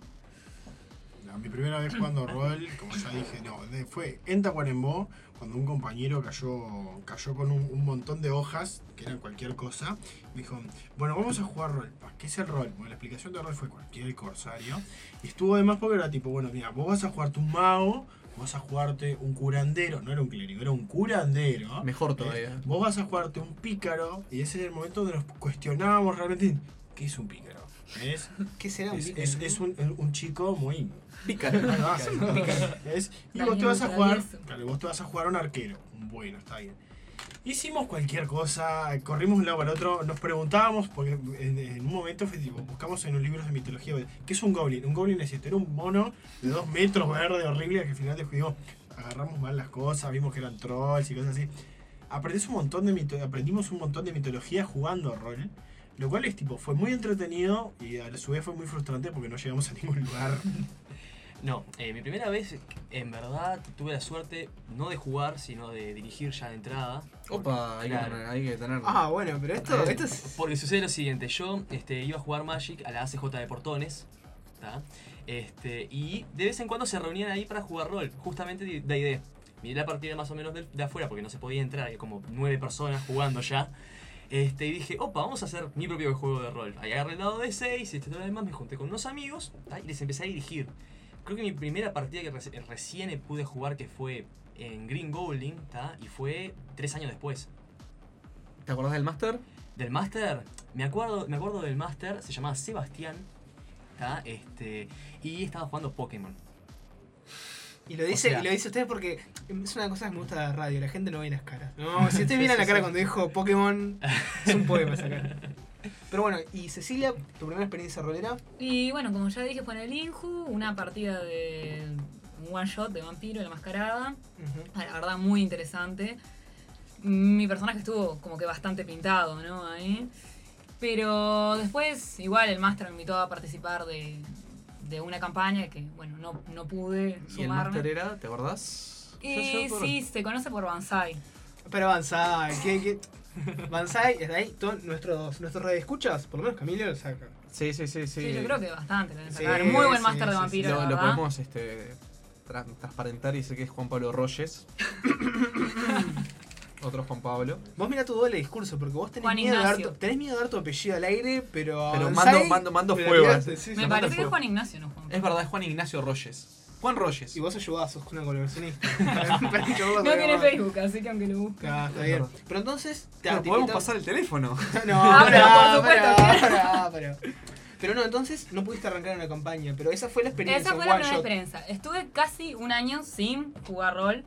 Speaker 5: No, mi primera vez jugando rol, como ya dije, no, de- fue en Tacuarembó, cuando un compañero cayó, cayó con un, un montón de hojas, que eran cualquier cosa. Me dijo, bueno, vamos a jugar rol. Pa, ¿qué es el rol? Bueno, la explicación de rol fue cualquier corsario. Y estuvo además porque era tipo, bueno, mira, vos vas a jugarte un mago, vas a jugarte un curandero, no era un clérigo, era un curandero.
Speaker 4: Mejor
Speaker 5: Eh,
Speaker 4: todavía.
Speaker 5: vos vas a jugarte un pícaro, y ese es el momento donde nos cuestionábamos realmente, ¿qué es un pícaro? Es,
Speaker 3: ¿Qué será un
Speaker 5: es,
Speaker 3: pico?
Speaker 5: es, es un, un chico muy
Speaker 4: Pícaro.
Speaker 5: Ahí va, sí, ¿ves? Y vos te vas a jugar. Claro, vos te vas a jugar a un arquero. Bueno, está bien. Hicimos cualquier cosa, corrimos de un lado para el otro, nos preguntábamos, porque en, en un momento fue tipo, buscamos en los libros de mitología, ¿qué es un goblin? Un goblin es esto, era un mono de dos metros verde, horrible, que al final después digo, agarramos mal las cosas, vimos que eran trolls y cosas así. Aprendimos un montón de, mito aprendimos un montón de mitología jugando rol, lo cual es tipo, fue muy entretenido y a su vez fue muy frustrante porque no llegamos a ningún lugar.
Speaker 6: No, eh, mi primera vez, en verdad, tuve la suerte no de jugar, sino de dirigir ya de entrada.
Speaker 4: Opa, hay,
Speaker 6: Claro.
Speaker 4: que tener, hay que tener.
Speaker 3: Ah, bueno, pero esto,
Speaker 4: Eh,
Speaker 3: esto es...
Speaker 6: Porque sucede lo siguiente, yo este, iba a jugar Magic a la A C J de Portones, ¿tá? Este, y de vez en cuando se reunían ahí para jugar rol, justamente de D and D. Miré la partida más o menos de, de afuera porque no se podía entrar, hay como nueve personas jugando ya. Este, y dije, opa, vamos a hacer mi propio juego de rol. Ahí agarré el dado de seis y este, todo lo demás, me junté con unos amigos, ¿tá? Y les empecé a dirigir. Creo que mi primera partida que reci- recién pude jugar que fue en Green Goblin, ¿tá? Y fue tres años después.
Speaker 4: ¿Te acordás del máster?
Speaker 6: Del máster, me acuerdo, me acuerdo del máster, se llamaba Sebastián, ¿tá? Este, y estaba jugando Pokémon.
Speaker 3: Y lo dice,
Speaker 6: O sea-
Speaker 3: y lo dice usted porque es una cosa que me gusta de la radio, la gente no ve las caras. No, si usted mira la cara cuando dijo Pokémon, es un poema esa cara. Pero bueno, y Cecilia, tu primera experiencia rolera.
Speaker 7: Y bueno, como ya dije, fue en el Inju, una partida de un one shot de vampiro, la mascarada.
Speaker 3: Ujú.
Speaker 7: La verdad, muy interesante. Mi personaje estuvo como que bastante pintado, ¿no? Ahí. Pero después, igual el máster me invitó a participar de, de una campaña que, bueno, no, no pude
Speaker 4: ¿Y el
Speaker 7: sumarme.
Speaker 4: máster era? ¿Te acordás?
Speaker 7: Y
Speaker 4: Yo- yo por-
Speaker 7: sí, se conoce por Banzai.
Speaker 3: Pero Banzai, ¿qué, qué? Banzai, desde ahí, todos nuestros, nuestros redescuchas, por lo menos Camilo lo saca.
Speaker 4: Sí, sí, sí, sí.
Speaker 7: Sí, yo creo que bastante. lo deben
Speaker 3: Sí,
Speaker 7: sacar. Muy buen
Speaker 3: sí,
Speaker 7: máster de
Speaker 3: sí,
Speaker 7: vampiro,
Speaker 4: Lo,
Speaker 7: la
Speaker 4: lo
Speaker 7: verdad.
Speaker 4: podemos este, tra- transparentar y sé que es Juan Pablo Royes. Otro Juan Pablo.
Speaker 3: Vos mirá tu doble discurso, porque vos tenés
Speaker 7: Juan
Speaker 3: miedo, de dar
Speaker 7: Ignacio.
Speaker 3: tu, tenés miedo de dar tu apellido al aire, pero.
Speaker 4: Pero
Speaker 3: avanzá
Speaker 4: mando-
Speaker 3: y-
Speaker 4: mando- mando
Speaker 3: pero
Speaker 4: fuego,
Speaker 3: tiraste,
Speaker 4: eh.
Speaker 3: sí,
Speaker 7: Me
Speaker 3: sí.
Speaker 4: Llamate
Speaker 7: parece que
Speaker 4: fuego.
Speaker 7: es Juan Ignacio, no Juan.
Speaker 4: Es verdad, es Juan Ignacio Royes. Juan Royes.
Speaker 3: Y vos ayudás, sos una colaboracionista. Para- para que yo
Speaker 7: No
Speaker 3: lo
Speaker 7: tiene
Speaker 3: vea.
Speaker 7: Facebook, así que aunque lo busque.
Speaker 3: Ah, está bien. Pero entonces. te-
Speaker 4: Pero
Speaker 3: te
Speaker 4: podemos
Speaker 3: invitamos-
Speaker 4: pasar el teléfono.
Speaker 3: No,
Speaker 7: Ah, pero
Speaker 3: pará,
Speaker 7: por supuesto
Speaker 3: pará,
Speaker 7: que-
Speaker 3: pará, pará. Pero no, entonces no pudiste arrancar una campaña, pero esa fue la experiencia.
Speaker 7: Esa fue
Speaker 3: un
Speaker 7: la
Speaker 3: one
Speaker 7: primera
Speaker 3: shot.
Speaker 7: experiencia. Estuve casi un año sin jugar rol.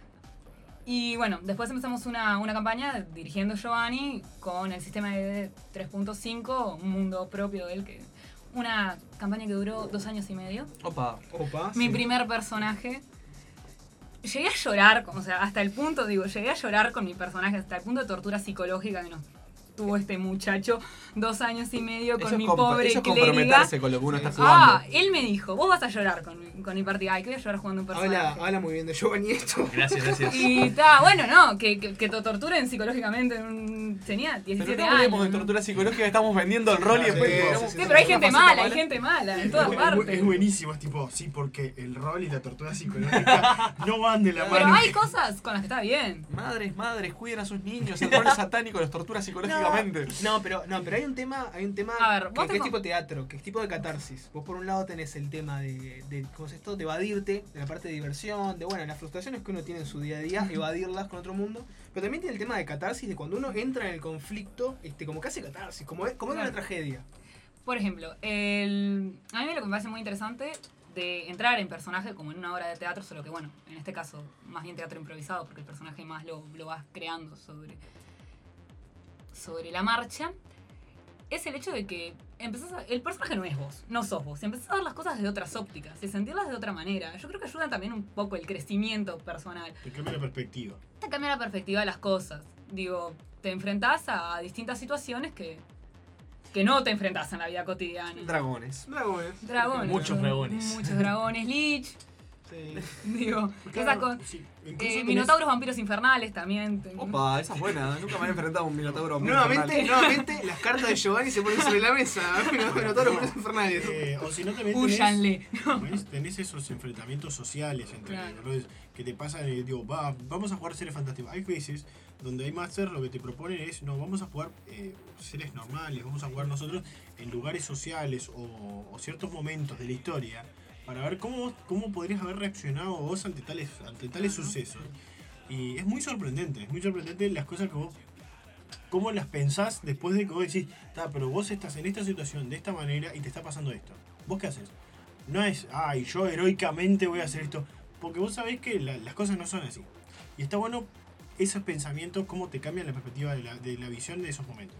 Speaker 7: Y bueno, después empezamos una, una campaña dirigiendo Giovanni con el sistema de tres punto cinco, un mundo propio de él. Que, una campaña que duró dos años y medio.
Speaker 4: Opa.
Speaker 3: Opa,
Speaker 7: Mi
Speaker 3: sí.
Speaker 7: primer personaje. Llegué a llorar, o sea, hasta el punto, digo, llegué a llorar con mi personaje, hasta el punto de tortura psicológica que nos tuvo este muchacho dos años y medio con
Speaker 4: Eso es
Speaker 7: mi
Speaker 4: compro-
Speaker 7: pobre
Speaker 4: eso es
Speaker 7: clériga.
Speaker 4: comprometerse con lo que uno está
Speaker 7: Ah,
Speaker 4: jugando.
Speaker 7: él me dijo, vos vas a llorar con mi, con mi partida. Ay, que voy a llorar jugando un personaje.
Speaker 3: Habla, habla muy bien de Giovanni esto.
Speaker 6: Gracias, gracias.
Speaker 7: Y está, bueno, no, que, que, que te torturen psicológicamente. en un- tenía
Speaker 4: Pero
Speaker 7: diecisiete
Speaker 4: no
Speaker 7: años.
Speaker 4: hablemos de
Speaker 7: ¿no?
Speaker 4: tortura psicológica, estamos vendiendo el rol y después
Speaker 3: Sí,
Speaker 4: queremos-
Speaker 3: sí,
Speaker 7: Sí,
Speaker 3: sí,
Speaker 7: pero hay
Speaker 3: sí.
Speaker 7: gente
Speaker 4: una faceta
Speaker 7: mala, hay
Speaker 4: mala.
Speaker 7: gente mala en todas
Speaker 5: Es, bu-
Speaker 7: partes.
Speaker 5: es buenísimo, es tipo, sí, porque el rol y la tortura psicológica no van de la
Speaker 7: Pero
Speaker 5: mano.
Speaker 7: hay cosas con las que está bien.
Speaker 4: Madres, madres, cuiden a sus niños, el rol es satánico, los tortura psicológicamente.
Speaker 3: No, pero, no, pero hay un tema, hay un tema
Speaker 7: A ver,
Speaker 3: que,
Speaker 7: vos
Speaker 3: que
Speaker 7: te
Speaker 3: es
Speaker 7: con-
Speaker 3: tipo teatro, que es tipo de catarsis. Vos por un lado tenés el tema de, de ¿cómo es esto? De evadirte, de la parte de diversión, de bueno, las frustraciones que uno tiene en su día a día, evadirlas con otro mundo. Pero también tiene el tema de catarsis, de cuando uno entra en el conflicto, este, como que hace catarsis, como, es- como en una
Speaker 7: Claro.
Speaker 3: tragedia.
Speaker 7: Por ejemplo, el, a mí lo que me parece muy interesante de entrar en personaje como en una obra de teatro, solo que bueno, en este caso más bien teatro improvisado, porque el personaje más lo, lo vas creando sobre, sobre la marcha, es el hecho de que empezás a- el personaje no es vos, no sos vos, empezás a ver las cosas de otras ópticas y sentirlas de otra manera. Yo creo que ayuda también un poco el crecimiento personal.
Speaker 5: Te cambia la perspectiva.
Speaker 7: Te cambia la perspectiva de las cosas. Digo, te enfrentás a distintas situaciones que, que no te enfrentás en la vida cotidiana.
Speaker 4: Dragones.
Speaker 3: Dragones.
Speaker 7: Dragones.
Speaker 6: Muchos dragones.
Speaker 7: Muchos dragones, Lich.
Speaker 3: Sí.
Speaker 7: Digo,
Speaker 5: Claro,
Speaker 7: esa co-
Speaker 5: sí, incluso
Speaker 7: eh,
Speaker 5: tenés-
Speaker 7: minotauros vampiros infernales también. Ten-
Speaker 4: Opa, esa es buena. Nunca me había enfrentado a un minotauro.
Speaker 3: Nuevamente,
Speaker 4: infernal.
Speaker 3: nuevamente, las cartas de Giovanni se ponen sobre la mesa. Pero bueno, todos los precios infernales.
Speaker 5: Eh, o si no también tenés,
Speaker 7: Húyanle.
Speaker 5: tenés, tenés esos enfrentamientos sociales entre
Speaker 7: Claro.
Speaker 5: roles que te pasan, eh, digo, va, vamos a jugar seres fantásticos. Hay veces donde hay masters lo que te proponen es, no, vamos a jugar eh, seres normales, vamos a jugar nosotros en lugares sociales o, o ciertos momentos de la historia para ver cómo, vos- cómo podrías haber reaccionado vos ante tales, ante tales
Speaker 7: Ajá.
Speaker 5: sucesos. Y es muy sorprendente, es muy sorprendente las cosas que vos, cómo las pensás después de que vos decís, "Ta, pero vos estás en esta situación de esta manera y te está pasando esto. ¿Vos qué haces? No es, ay, yo heroicamente voy a hacer esto, porque vos sabés que la- las cosas no son así. Y está bueno esos pensamientos, cómo te cambian la perspectiva de la, de la visión de esos momentos.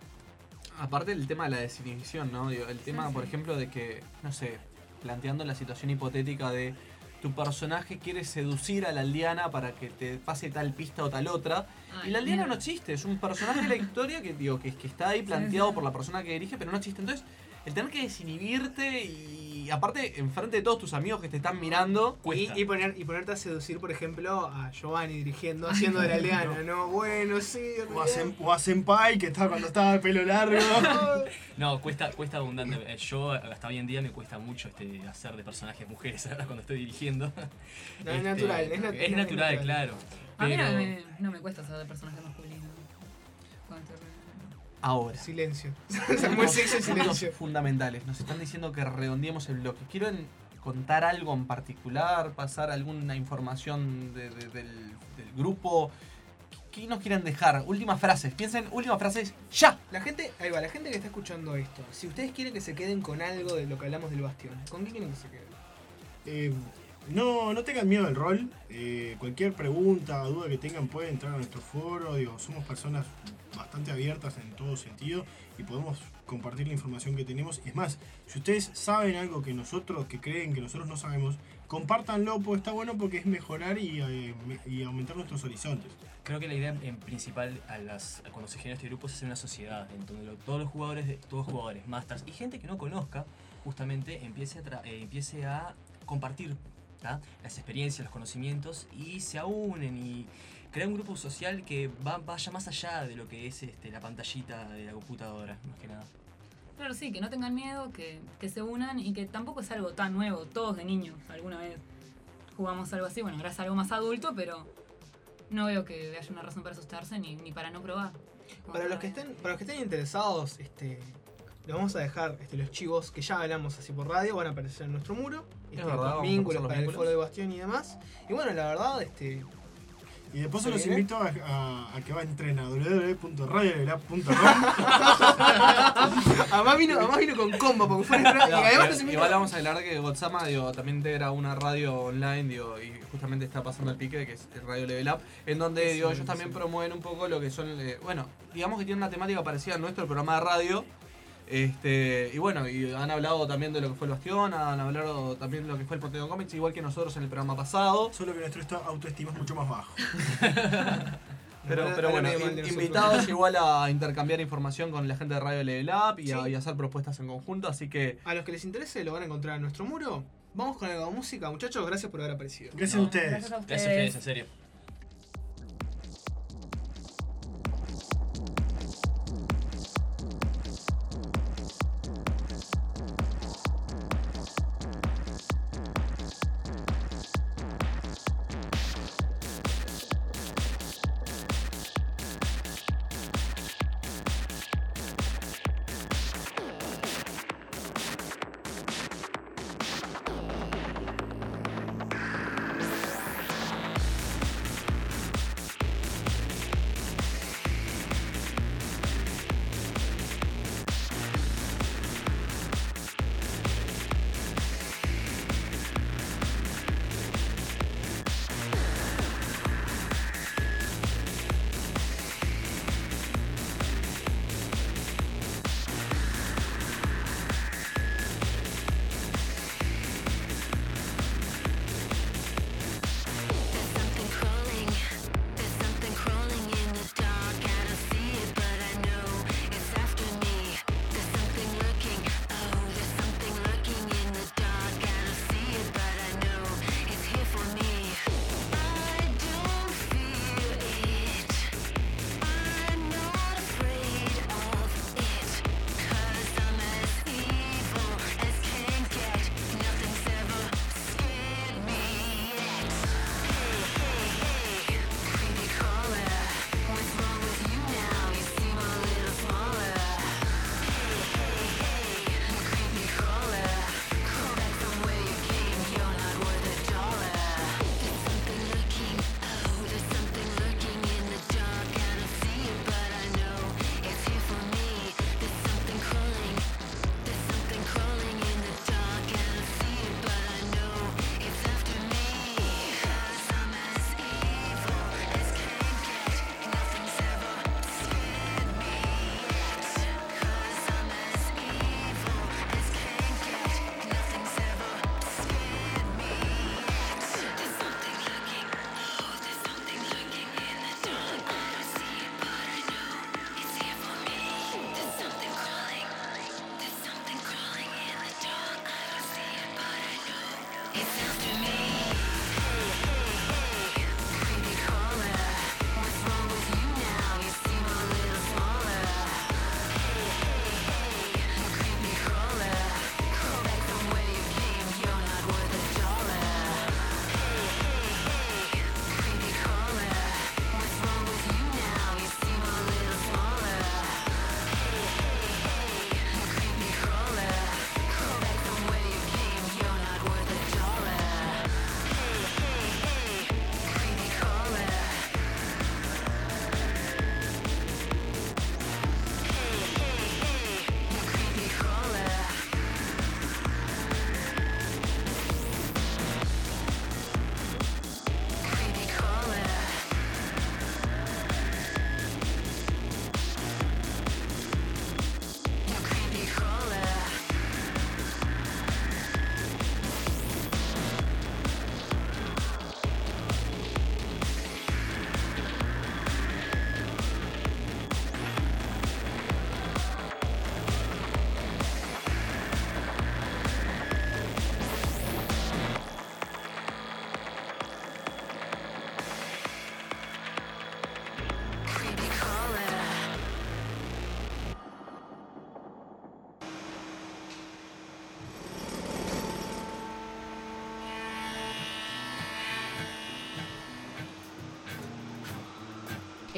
Speaker 4: Aparte del tema de la desinhibición, ¿no? Digo, el tema,
Speaker 7: Sí,
Speaker 4: por
Speaker 7: sí.
Speaker 4: ejemplo, de que, no sé, planteando la situación hipotética de tu personaje quiere seducir a la aldeana para que te pase tal pista o tal otra.
Speaker 7: Ay,
Speaker 4: Y la aldeana
Speaker 7: mira.
Speaker 4: no existe, es un personaje de la historia que, digo, que, que está ahí planteado
Speaker 7: sí.
Speaker 4: por la persona que dirige, pero no existe. Entonces, el tener que desinhibirte y aparte, enfrente de todos tus amigos que te están mirando,
Speaker 3: Y,
Speaker 4: cuesta.
Speaker 3: y, poner, y ponerte a seducir, por ejemplo, a Giovanni dirigiendo, haciendo de la aldeana, ¿no? Bueno, sí.
Speaker 5: O a, Sen- o a Senpai, que estaba cuando estaba de pelo largo.
Speaker 6: No, cuesta, cuesta abundante. Eh, Yo hasta hoy en día me cuesta mucho este, hacer de personajes mujeres ahora cuando estoy dirigiendo.
Speaker 3: No, es
Speaker 6: Este,
Speaker 3: natural, es nat-
Speaker 6: Es natural, claro.
Speaker 7: A mí no
Speaker 6: Pero-
Speaker 7: me, no me cuesta ser de personaje masculino. Cuando estoy re-
Speaker 4: Ahora.
Speaker 3: Silencio. Se muy sexy el
Speaker 4: Puntos
Speaker 3: silencio.
Speaker 4: fundamentales. Nos están diciendo que redondeemos el bloque. Quiero en- contar algo en particular, pasar alguna información de- de- del, del grupo. ¿Qué, qué nos quieren dejar? Últimas frases. Piensen, últimas frases ya.
Speaker 3: La gente, ahí va, la gente que está escuchando esto, si ustedes quieren que se queden con algo de lo que hablamos del bastión, ¿con qué quieren que se queden?
Speaker 5: Eh, no, no tengan miedo del rol. Eh, cualquier pregunta o duda que tengan pueden entrar a nuestro foro. Digo, somos personas bastante abiertas en todo sentido y podemos compartir la información que tenemos. Es más, si ustedes saben algo que nosotros, que creen que nosotros no sabemos, compártanlo, porque está bueno porque es mejorar y, eh, me- y aumentar nuestros horizontes.
Speaker 6: Creo que la idea en principal a las, a cuando se genera este grupo es hacer una sociedad en donde lo- todos los jugadores, de- todos jugadores, masters y gente que no conozca, justamente empiece a, tra- eh, empiece a compartir ¿tá? las experiencias, los conocimientos y se unen y crear un grupo social que va, vaya más allá de lo que es este, la pantallita de la computadora, más que nada.
Speaker 7: Claro, sí, que no tengan miedo, que, que se unan y que tampoco es algo tan nuevo, todos de niños alguna vez. jugamos algo así. Bueno, gracias a algo más adulto, pero no veo que haya una razón para asustarse ni, ni para no probar.
Speaker 3: Para los que estén, para los que estén interesados, este, les vamos a dejar este, los chivos que ya hablamos así por radio, van a aparecer en nuestro muro. Este,
Speaker 4: verdad, vamos
Speaker 3: con
Speaker 4: a
Speaker 3: vínculos
Speaker 4: pasar los
Speaker 3: para el
Speaker 4: vínculos.
Speaker 3: foro de Bastión y demás. Y bueno, la verdad, este.
Speaker 5: Y de paso
Speaker 3: ¿Se
Speaker 5: los
Speaker 3: viene?
Speaker 5: invito a, a, a que entren a w w w punto radio level up punto com.
Speaker 3: Además vino, además vino con combo, porque fue nuestra-
Speaker 4: No,
Speaker 3: y además
Speaker 4: igual-
Speaker 3: nos invitó-
Speaker 4: igual vamos a hablar que Godzama digo, también integra una radio online digo, y justamente está pasando el pique que es el Radio Level Up, en donde
Speaker 3: Sí,
Speaker 4: digo,
Speaker 3: sí,
Speaker 4: ellos también
Speaker 3: sí.
Speaker 4: promueven un poco lo que son, eh, bueno, digamos que tiene una temática parecida a nuestro programa de radio. Este, y bueno, y han hablado también de lo que fue el Bastión, han hablado también de lo que fue el Protecton Comics, igual que nosotros en el programa pasado.
Speaker 5: Solo que nuestro estado de autoestima es mucho más bajo.
Speaker 4: Pero,
Speaker 3: Ahora-
Speaker 4: pero
Speaker 3: ahora
Speaker 4: bueno,
Speaker 3: medio mal
Speaker 4: in-
Speaker 3: de nosotros.
Speaker 4: invitados igual a intercambiar información con la gente de Radio Level Up y, a,
Speaker 3: Sí.
Speaker 4: y a hacer propuestas en conjunto, así que
Speaker 3: A los que les interese lo van a encontrar en nuestro muro. Vamos con algo de música, muchachos. Gracias por haber aparecido.
Speaker 5: Gracias
Speaker 6: No,
Speaker 5: a ustedes.
Speaker 7: Gracias a
Speaker 6: Gracias a
Speaker 7: ustedes.
Speaker 6: ustedes, en serio.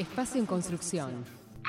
Speaker 8: espacio en construcción.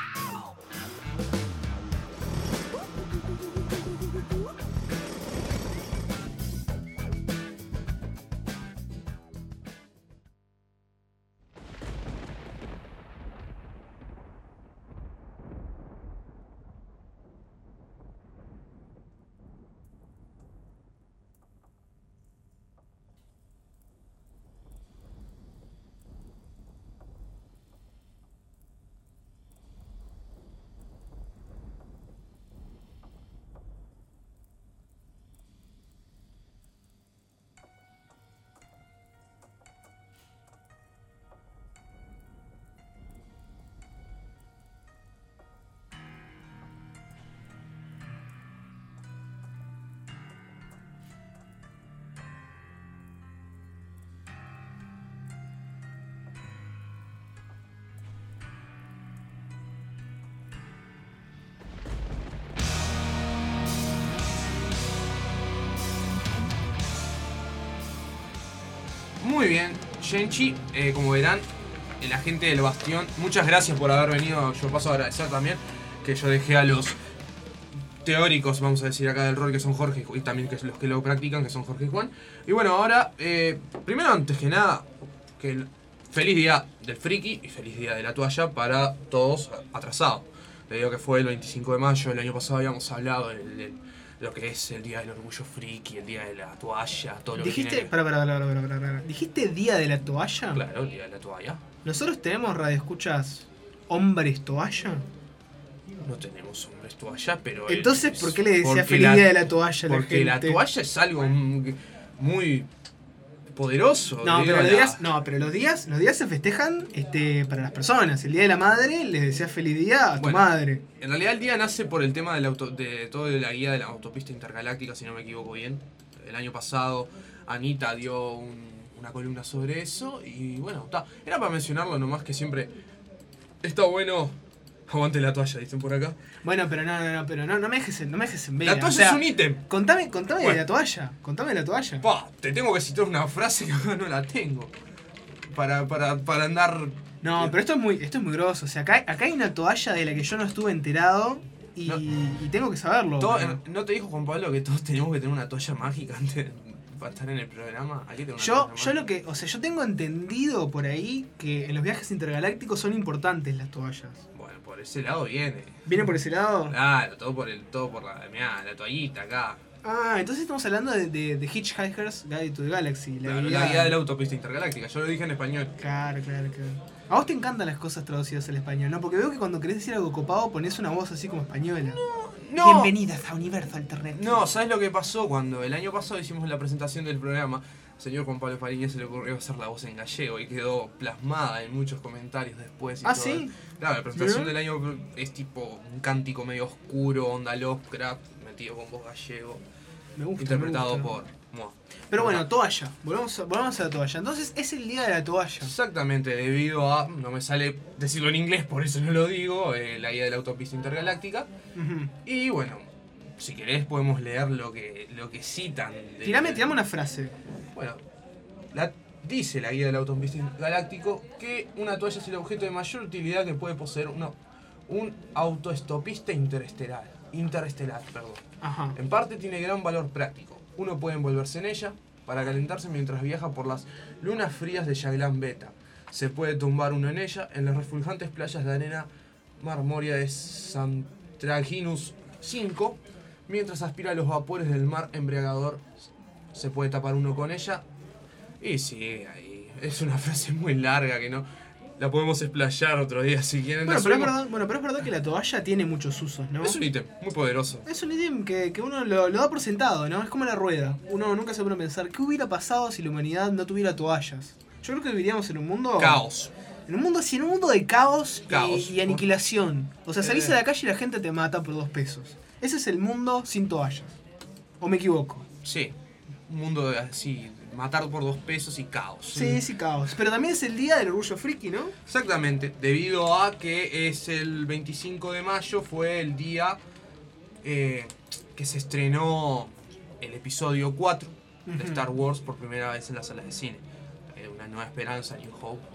Speaker 2: Muy bien, Shenchi, eh, como verán, el agente del Bastión, muchas gracias por haber venido. Yo paso a agradecer también que yo dejé a los teóricos, vamos a decir acá del rol, que son Jorge y también que es los que lo practican, que son Jorge y Juan. Y bueno, ahora, eh, primero antes que nada, que el feliz día del friki y feliz día de la toalla para todos atrasados. Le digo que fue el veinticinco de mayo, el año pasado habíamos hablado del, del lo que es el día del orgullo friki, el día de la toalla, todo lo
Speaker 3: ¿Dijiste,
Speaker 2: que tiene.
Speaker 3: para, para, para, para, para, para. ¿Dijiste día de la toalla?
Speaker 2: Claro, el día de la toalla.
Speaker 3: ¿Nosotros tenemos radioescuchas hombres toalla?
Speaker 2: No tenemos hombres toalla, pero...
Speaker 3: Entonces,
Speaker 2: es-
Speaker 3: ¿por qué le decía
Speaker 2: porque
Speaker 3: feliz
Speaker 2: la-
Speaker 3: día de la toalla a la
Speaker 2: Porque la
Speaker 3: gente?
Speaker 2: toalla es algo m- muy poderoso.
Speaker 3: No,
Speaker 2: digo,
Speaker 3: pero los
Speaker 2: la-
Speaker 3: días, no, pero los días, los días se festejan este, para las personas. El día de la madre les decía feliz día a tu
Speaker 2: Bueno.
Speaker 3: madre.
Speaker 2: En realidad el día nace por el tema del auto, de toda la guía de la autopista intergaláctica, si no me equivoco bien. El año pasado Anita dio un- una columna sobre eso y bueno, está. Era para mencionarlo nomás, que siempre está bueno. Aguante la toalla, dicen por acá.
Speaker 3: Bueno, pero no, no, no, pero no, no me dejes en, no me dejes en vela.
Speaker 2: La toalla
Speaker 3: O sea,
Speaker 2: es un ítem.
Speaker 3: Contame, contame
Speaker 2: Bueno.
Speaker 3: de la toalla. Contame de la toalla.
Speaker 2: Pa, te tengo que citar una frase que acá no la tengo. Para, para, para andar...
Speaker 3: No, pero esto es muy, esto es muy grosso. O sea, acá, acá hay una toalla de la que yo no estuve enterado y,
Speaker 2: No.
Speaker 3: y tengo que saberlo.
Speaker 2: Todo-
Speaker 3: ¿no?
Speaker 2: ¿No te dijo Juan Pablo que todos teníamos que tener una toalla mágica antes para estar en el programa? Aquí tengo una
Speaker 3: Yo,
Speaker 2: toalla
Speaker 3: yo
Speaker 2: mágica.
Speaker 3: lo que, o sea, yo tengo entendido por ahí que en los viajes intergalácticos son importantes las toallas.
Speaker 2: Bueno, por ese lado viene.
Speaker 3: ¿Viene por ese lado?
Speaker 2: Claro, todo por el, todo por la, mirá, la toallita acá.
Speaker 3: Ah, entonces estamos hablando de, de, de Hitchhiker's Guide to the Galaxy. La,
Speaker 2: Claro,
Speaker 3: guía,
Speaker 2: la guía de la autopista intergaláctica. Yo lo dije en español.
Speaker 3: Claro, claro, claro. A vos te encantan las cosas traducidas al español, ¿no? Porque veo que cuando querés decir algo copado pones una voz así como española.
Speaker 2: No,
Speaker 3: Bienvenidas a Universo Alternativo.
Speaker 2: no, ¿sabes lo que pasó? Cuando el año pasado hicimos la presentación del programa, al señor Juan Pablo Fariña se le ocurrió hacer la voz en gallego y quedó plasmada en muchos comentarios después. Y
Speaker 3: Ah,
Speaker 2: todo.
Speaker 3: ¿sí?
Speaker 2: Claro, la presentación
Speaker 3: Mirá.
Speaker 2: del año es tipo un cántico medio oscuro, onda Lovecraft, metido con voz gallego,
Speaker 3: Me gusta.
Speaker 2: interpretado
Speaker 3: me gusta.
Speaker 2: por... Mua.
Speaker 3: Pero bueno, toalla. Volvamos a, volvamos a la toalla. Entonces es el día de la toalla.
Speaker 2: Exactamente, debido a, no me sale decirlo en inglés, por eso no lo digo, eh, la guía de la autopista intergaláctica.
Speaker 3: Ujú.
Speaker 2: Y bueno, si querés podemos leer lo que, lo que citan. de-
Speaker 3: Tirame, tirame una frase.
Speaker 2: Bueno, la- dice la guía del autopista galáctico que una toalla es el objeto de mayor utilidad que puede poseer una, un autoestopista interestelar. Interestelar, perdón.
Speaker 3: Ajá.
Speaker 2: En parte tiene gran valor práctico. Uno puede envolverse en ella para calentarse mientras viaja por las lunas frías de Yaglan Beta. Se puede tumbar uno en ella en las refulgantes playas de arena marmórea de Santraginus cinco, mientras aspira los vapores del mar embriagador. Se puede tapar uno con ella. Y sí, ahí. Es una frase muy larga que no... La podemos explayar otro día si quieren.
Speaker 3: Bueno
Speaker 2: La
Speaker 3: pero, es
Speaker 2: subimos.
Speaker 3: verdad, bueno, pero es verdad que la toalla tiene muchos usos, ¿no?
Speaker 2: Es un ítem muy poderoso.
Speaker 3: Es un ítem que, que uno lo, lo da por sentado, ¿no? Es como la rueda. Uno nunca se pone a pensar, ¿qué hubiera pasado si la humanidad no tuviera toallas? Yo creo que viviríamos en un mundo...
Speaker 2: Caos.
Speaker 3: En un mundo, sí, en un mundo de caos, y-
Speaker 2: Caos.
Speaker 3: Y, aniquilación. O sea, salís
Speaker 2: Eh.
Speaker 3: a la calle y la gente te mata por dos pesos. Ese es el mundo sin toallas. ¿O me equivoco?
Speaker 2: Sí, un mundo de así, matar por dos pesos y caos.
Speaker 3: Sí, sí, caos. Pero también es el día del orgullo friki, ¿no?
Speaker 2: Exactamente, debido a que es el veinticinco de mayo, fue el día eh, que se estrenó el episodio cuatro de
Speaker 3: Ujú.
Speaker 2: Star Wars por primera vez en las salas de cine. Eh, una nueva esperanza, New Hope,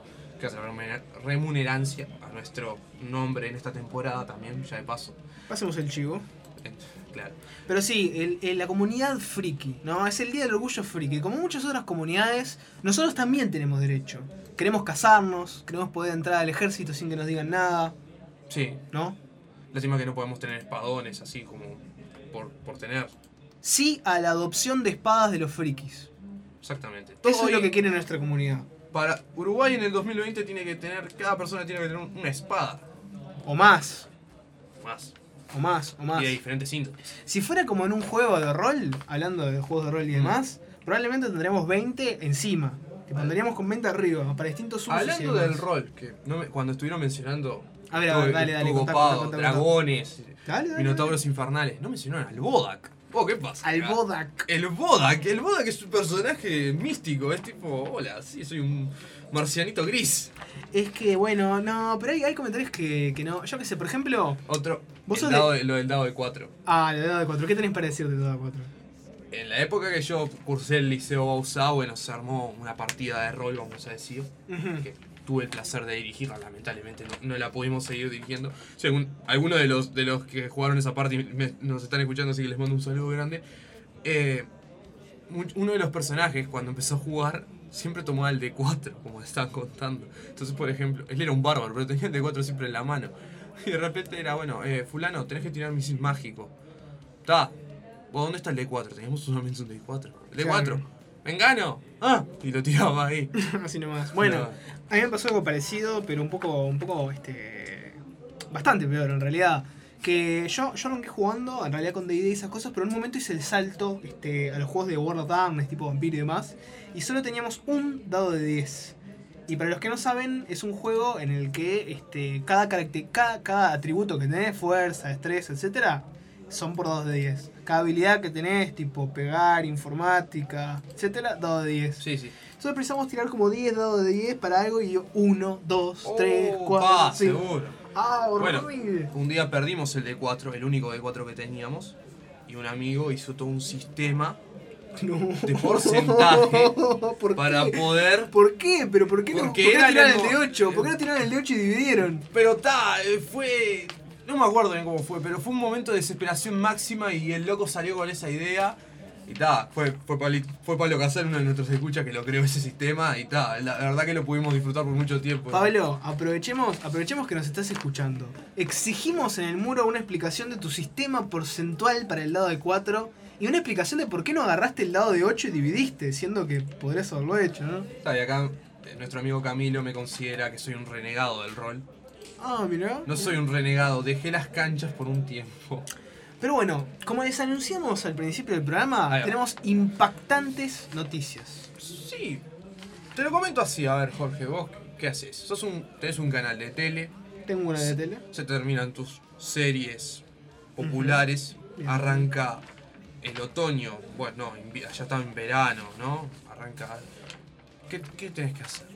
Speaker 2: que hace remuner- remunerancia a nuestro nombre en esta temporada también, ya de paso.
Speaker 3: Pasemos el chivo.
Speaker 2: Eh, Claro.
Speaker 3: Pero sí, el, el- la comunidad friki, ¿no? Es el Día del Orgullo Friki. Como muchas otras comunidades, nosotros también tenemos derecho. Queremos casarnos, queremos poder entrar al ejército sin que nos digan nada,
Speaker 2: Sí,
Speaker 3: ¿no?
Speaker 2: lástima que no podemos tener espadones así como por, por tener.
Speaker 3: Sí a la adopción de espadas de los frikis.
Speaker 2: Exactamente.
Speaker 3: Eso es
Speaker 2: Hoy,
Speaker 3: lo que quiere nuestra comunidad.
Speaker 2: Para Uruguay en el dos mil veinte tiene que tener, cada persona tiene que tener una espada.
Speaker 3: O más,
Speaker 2: Más.
Speaker 3: o más, o más.
Speaker 2: Y de diferentes síntomas.
Speaker 3: Si fuera como en un juego de rol, hablando de juegos de rol y demás, probablemente tendremos veinte encima. Que pondríamos con veinte arriba, para distintos usos. y
Speaker 2: Hablando
Speaker 3: demás.
Speaker 2: del rol, que no me- cuando estuvieron mencionando
Speaker 3: A ver, a ver,
Speaker 2: todo-
Speaker 3: dale, dale,
Speaker 2: todo
Speaker 3: contá,
Speaker 2: copado,
Speaker 3: contá, contá, contá.
Speaker 2: dragones,
Speaker 3: Dale, dale,
Speaker 2: minotauros infernales, no mencionaron al Bodak. Oh, ¿qué pasa?
Speaker 3: Al
Speaker 2: acá?
Speaker 3: Bodak.
Speaker 2: El Bodak, el Bodak es un personaje místico, es tipo, hola, sí, soy un marcianito gris.
Speaker 3: Es que, bueno, no, pero hay, hay comentarios que, que no. Yo qué sé, por ejemplo.
Speaker 2: Otro,
Speaker 3: Vos
Speaker 2: el
Speaker 3: sos
Speaker 2: dado de- lo del dado de cuatro.
Speaker 3: Ah, la dado de cuatro. ¿Qué tenés para decir de dado de cuatro?
Speaker 2: En la época que yo cursé el Liceo Bausá, bueno, se armó una partida de rol, vamos a decir, que tuve el placer de dirigirla, lamentablemente no, no la pudimos seguir dirigiendo. Si algún, alguno de los, de los que jugaron esa parte y me- nos están escuchando, así que les mando un saludo grande. Eh, mu- uno de los personajes, cuando empezó a jugar, siempre tomaba el D cuatro, como estaban contando. Entonces, por ejemplo, él era un bárbaro, pero tenía el D cuatro siempre en la mano. Y de repente era, bueno, eh, fulano, tenés que tirar misil mágico. Ta, ¿vos dónde está el D cuatro? Teníamos solamente un D cuatro. El D cuatro.
Speaker 3: Claro.
Speaker 2: ¡Vengano! ¡Ah! Y lo tiraba ahí.
Speaker 3: Así nomás. Bueno,
Speaker 2: No.
Speaker 3: a mí me pasó algo parecido, pero un poco, un poco, este. Bastante peor en realidad. Que yo, yo arranqué jugando, en realidad con D and D y esas cosas, pero en un momento hice el salto este, a los juegos de World of Darkness, tipo Vampiro y demás, y solo teníamos un dado de diez. Y para los que no saben, es un juego en el que este, cada, caracter- cada, cada atributo que tenés, fuerza, destreza, etcétera, son por dados de diez. Cada habilidad que tenés, tipo pegar, informática, etcétera, dado de diez.
Speaker 2: Sí, sí.
Speaker 3: Entonces precisamos tirar como diez dados de diez para algo y yo uno, dos, tres,
Speaker 2: Oh,
Speaker 3: cuatro,
Speaker 2: pa,
Speaker 3: cinco.
Speaker 2: seguro.
Speaker 3: Ah,
Speaker 2: Bueno,
Speaker 3: horrible.
Speaker 2: un día perdimos el D cuatro, el único D cuatro que teníamos, y un amigo hizo todo un sistema
Speaker 3: No.
Speaker 2: de porcentaje
Speaker 3: ¿Por
Speaker 2: para
Speaker 3: qué?
Speaker 2: poder...
Speaker 3: ¿Por qué? ¿Pero por qué no,
Speaker 2: Porque
Speaker 3: ¿por qué no
Speaker 2: era
Speaker 3: tiraron
Speaker 2: el
Speaker 3: el de
Speaker 2: mo-
Speaker 3: ocho? ¿Por qué no tiraron el de ocho y dividieron?
Speaker 2: Pero ta, eh, fue... No me acuerdo bien cómo fue, pero fue un momento de desesperación máxima y el loco salió con esa idea. Y ta, fue, fue, Pabli- fue Pablo Casal, uno de nuestros escuchas, que lo creó ese sistema. Y ta, la, la verdad que lo pudimos disfrutar por mucho tiempo.
Speaker 3: Pablo, aprovechemos, aprovechemos que nos estás escuchando. Exigimos en el muro una explicación de tu sistema porcentual para el dado de cuatro y una explicación de por qué no agarraste el dado de ocho y dividiste, siendo que podrías haberlo hecho, ¿no?
Speaker 2: Ta, y acá eh, nuestro amigo Camilo me considera que soy un renegado del rol.
Speaker 3: Ah, mira.
Speaker 2: No soy un renegado, dejé las canchas por un tiempo.
Speaker 3: Pero bueno, como les anunciamos al principio del programa,
Speaker 2: Ahí va.
Speaker 3: tenemos impactantes noticias.
Speaker 2: Sí, te lo comento así, a ver Jorge, vos qué haces? Sos un, tenés un canal de tele,
Speaker 3: Tengo una de tele.
Speaker 2: se terminan tus series populares,
Speaker 3: Bien.
Speaker 2: arranca el otoño, bueno, no, invi- ya está en verano, ¿no? Arranca... ¿Qué, qué tenés que hacer?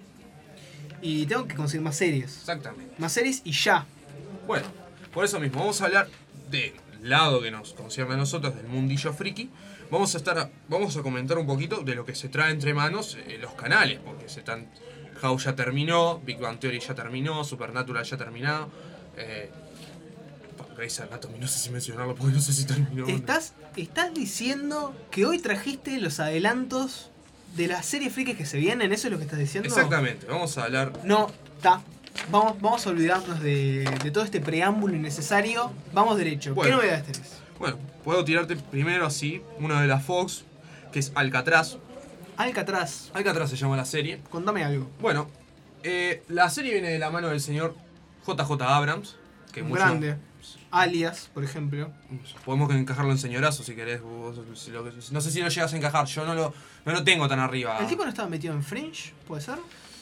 Speaker 3: Y tengo que conseguir más series.
Speaker 2: Exactamente.
Speaker 3: Más series y ya.
Speaker 2: Bueno, por eso mismo, vamos a hablar del lado que nos concierne a nosotros, del mundillo friki. Vamos a estar, vamos a comentar un poquito de lo que se trae entre manos eh, los canales, porque se están, House ya terminó, Big Bang Theory ya terminó, Supernatural ya terminó, eh, Grey's Anatomy, no sé si mencionarlo porque no sé si terminó. o no.
Speaker 3: ¿Estás, estás diciendo que hoy trajiste los adelantos de las series frikis que se vienen? ¿Eso es lo que estás diciendo?
Speaker 2: Exactamente, vamos a hablar.
Speaker 3: No, está. Vamos, vamos a olvidarnos de, de todo este preámbulo innecesario. Vamos derecho.
Speaker 2: Bueno.
Speaker 3: ¿Qué novedades tenés?
Speaker 2: Bueno, puedo tirarte primero así, una de las Fox, que es Alcatraz.
Speaker 3: Alcatraz.
Speaker 2: Alcatraz se llama la serie.
Speaker 3: Contame algo.
Speaker 2: Bueno, eh, la serie viene de la mano del señor J J Abrams, que
Speaker 3: Un
Speaker 2: mucho-
Speaker 3: grande. Alias, por ejemplo.
Speaker 2: Podemos encajarlo en señorazo si querés. vos, si lo- no sé si lo llegas a encajar, yo no lo, no lo tengo tan arriba.
Speaker 3: ¿El tipo no estaba metido en Fringe? ¿Puede ser?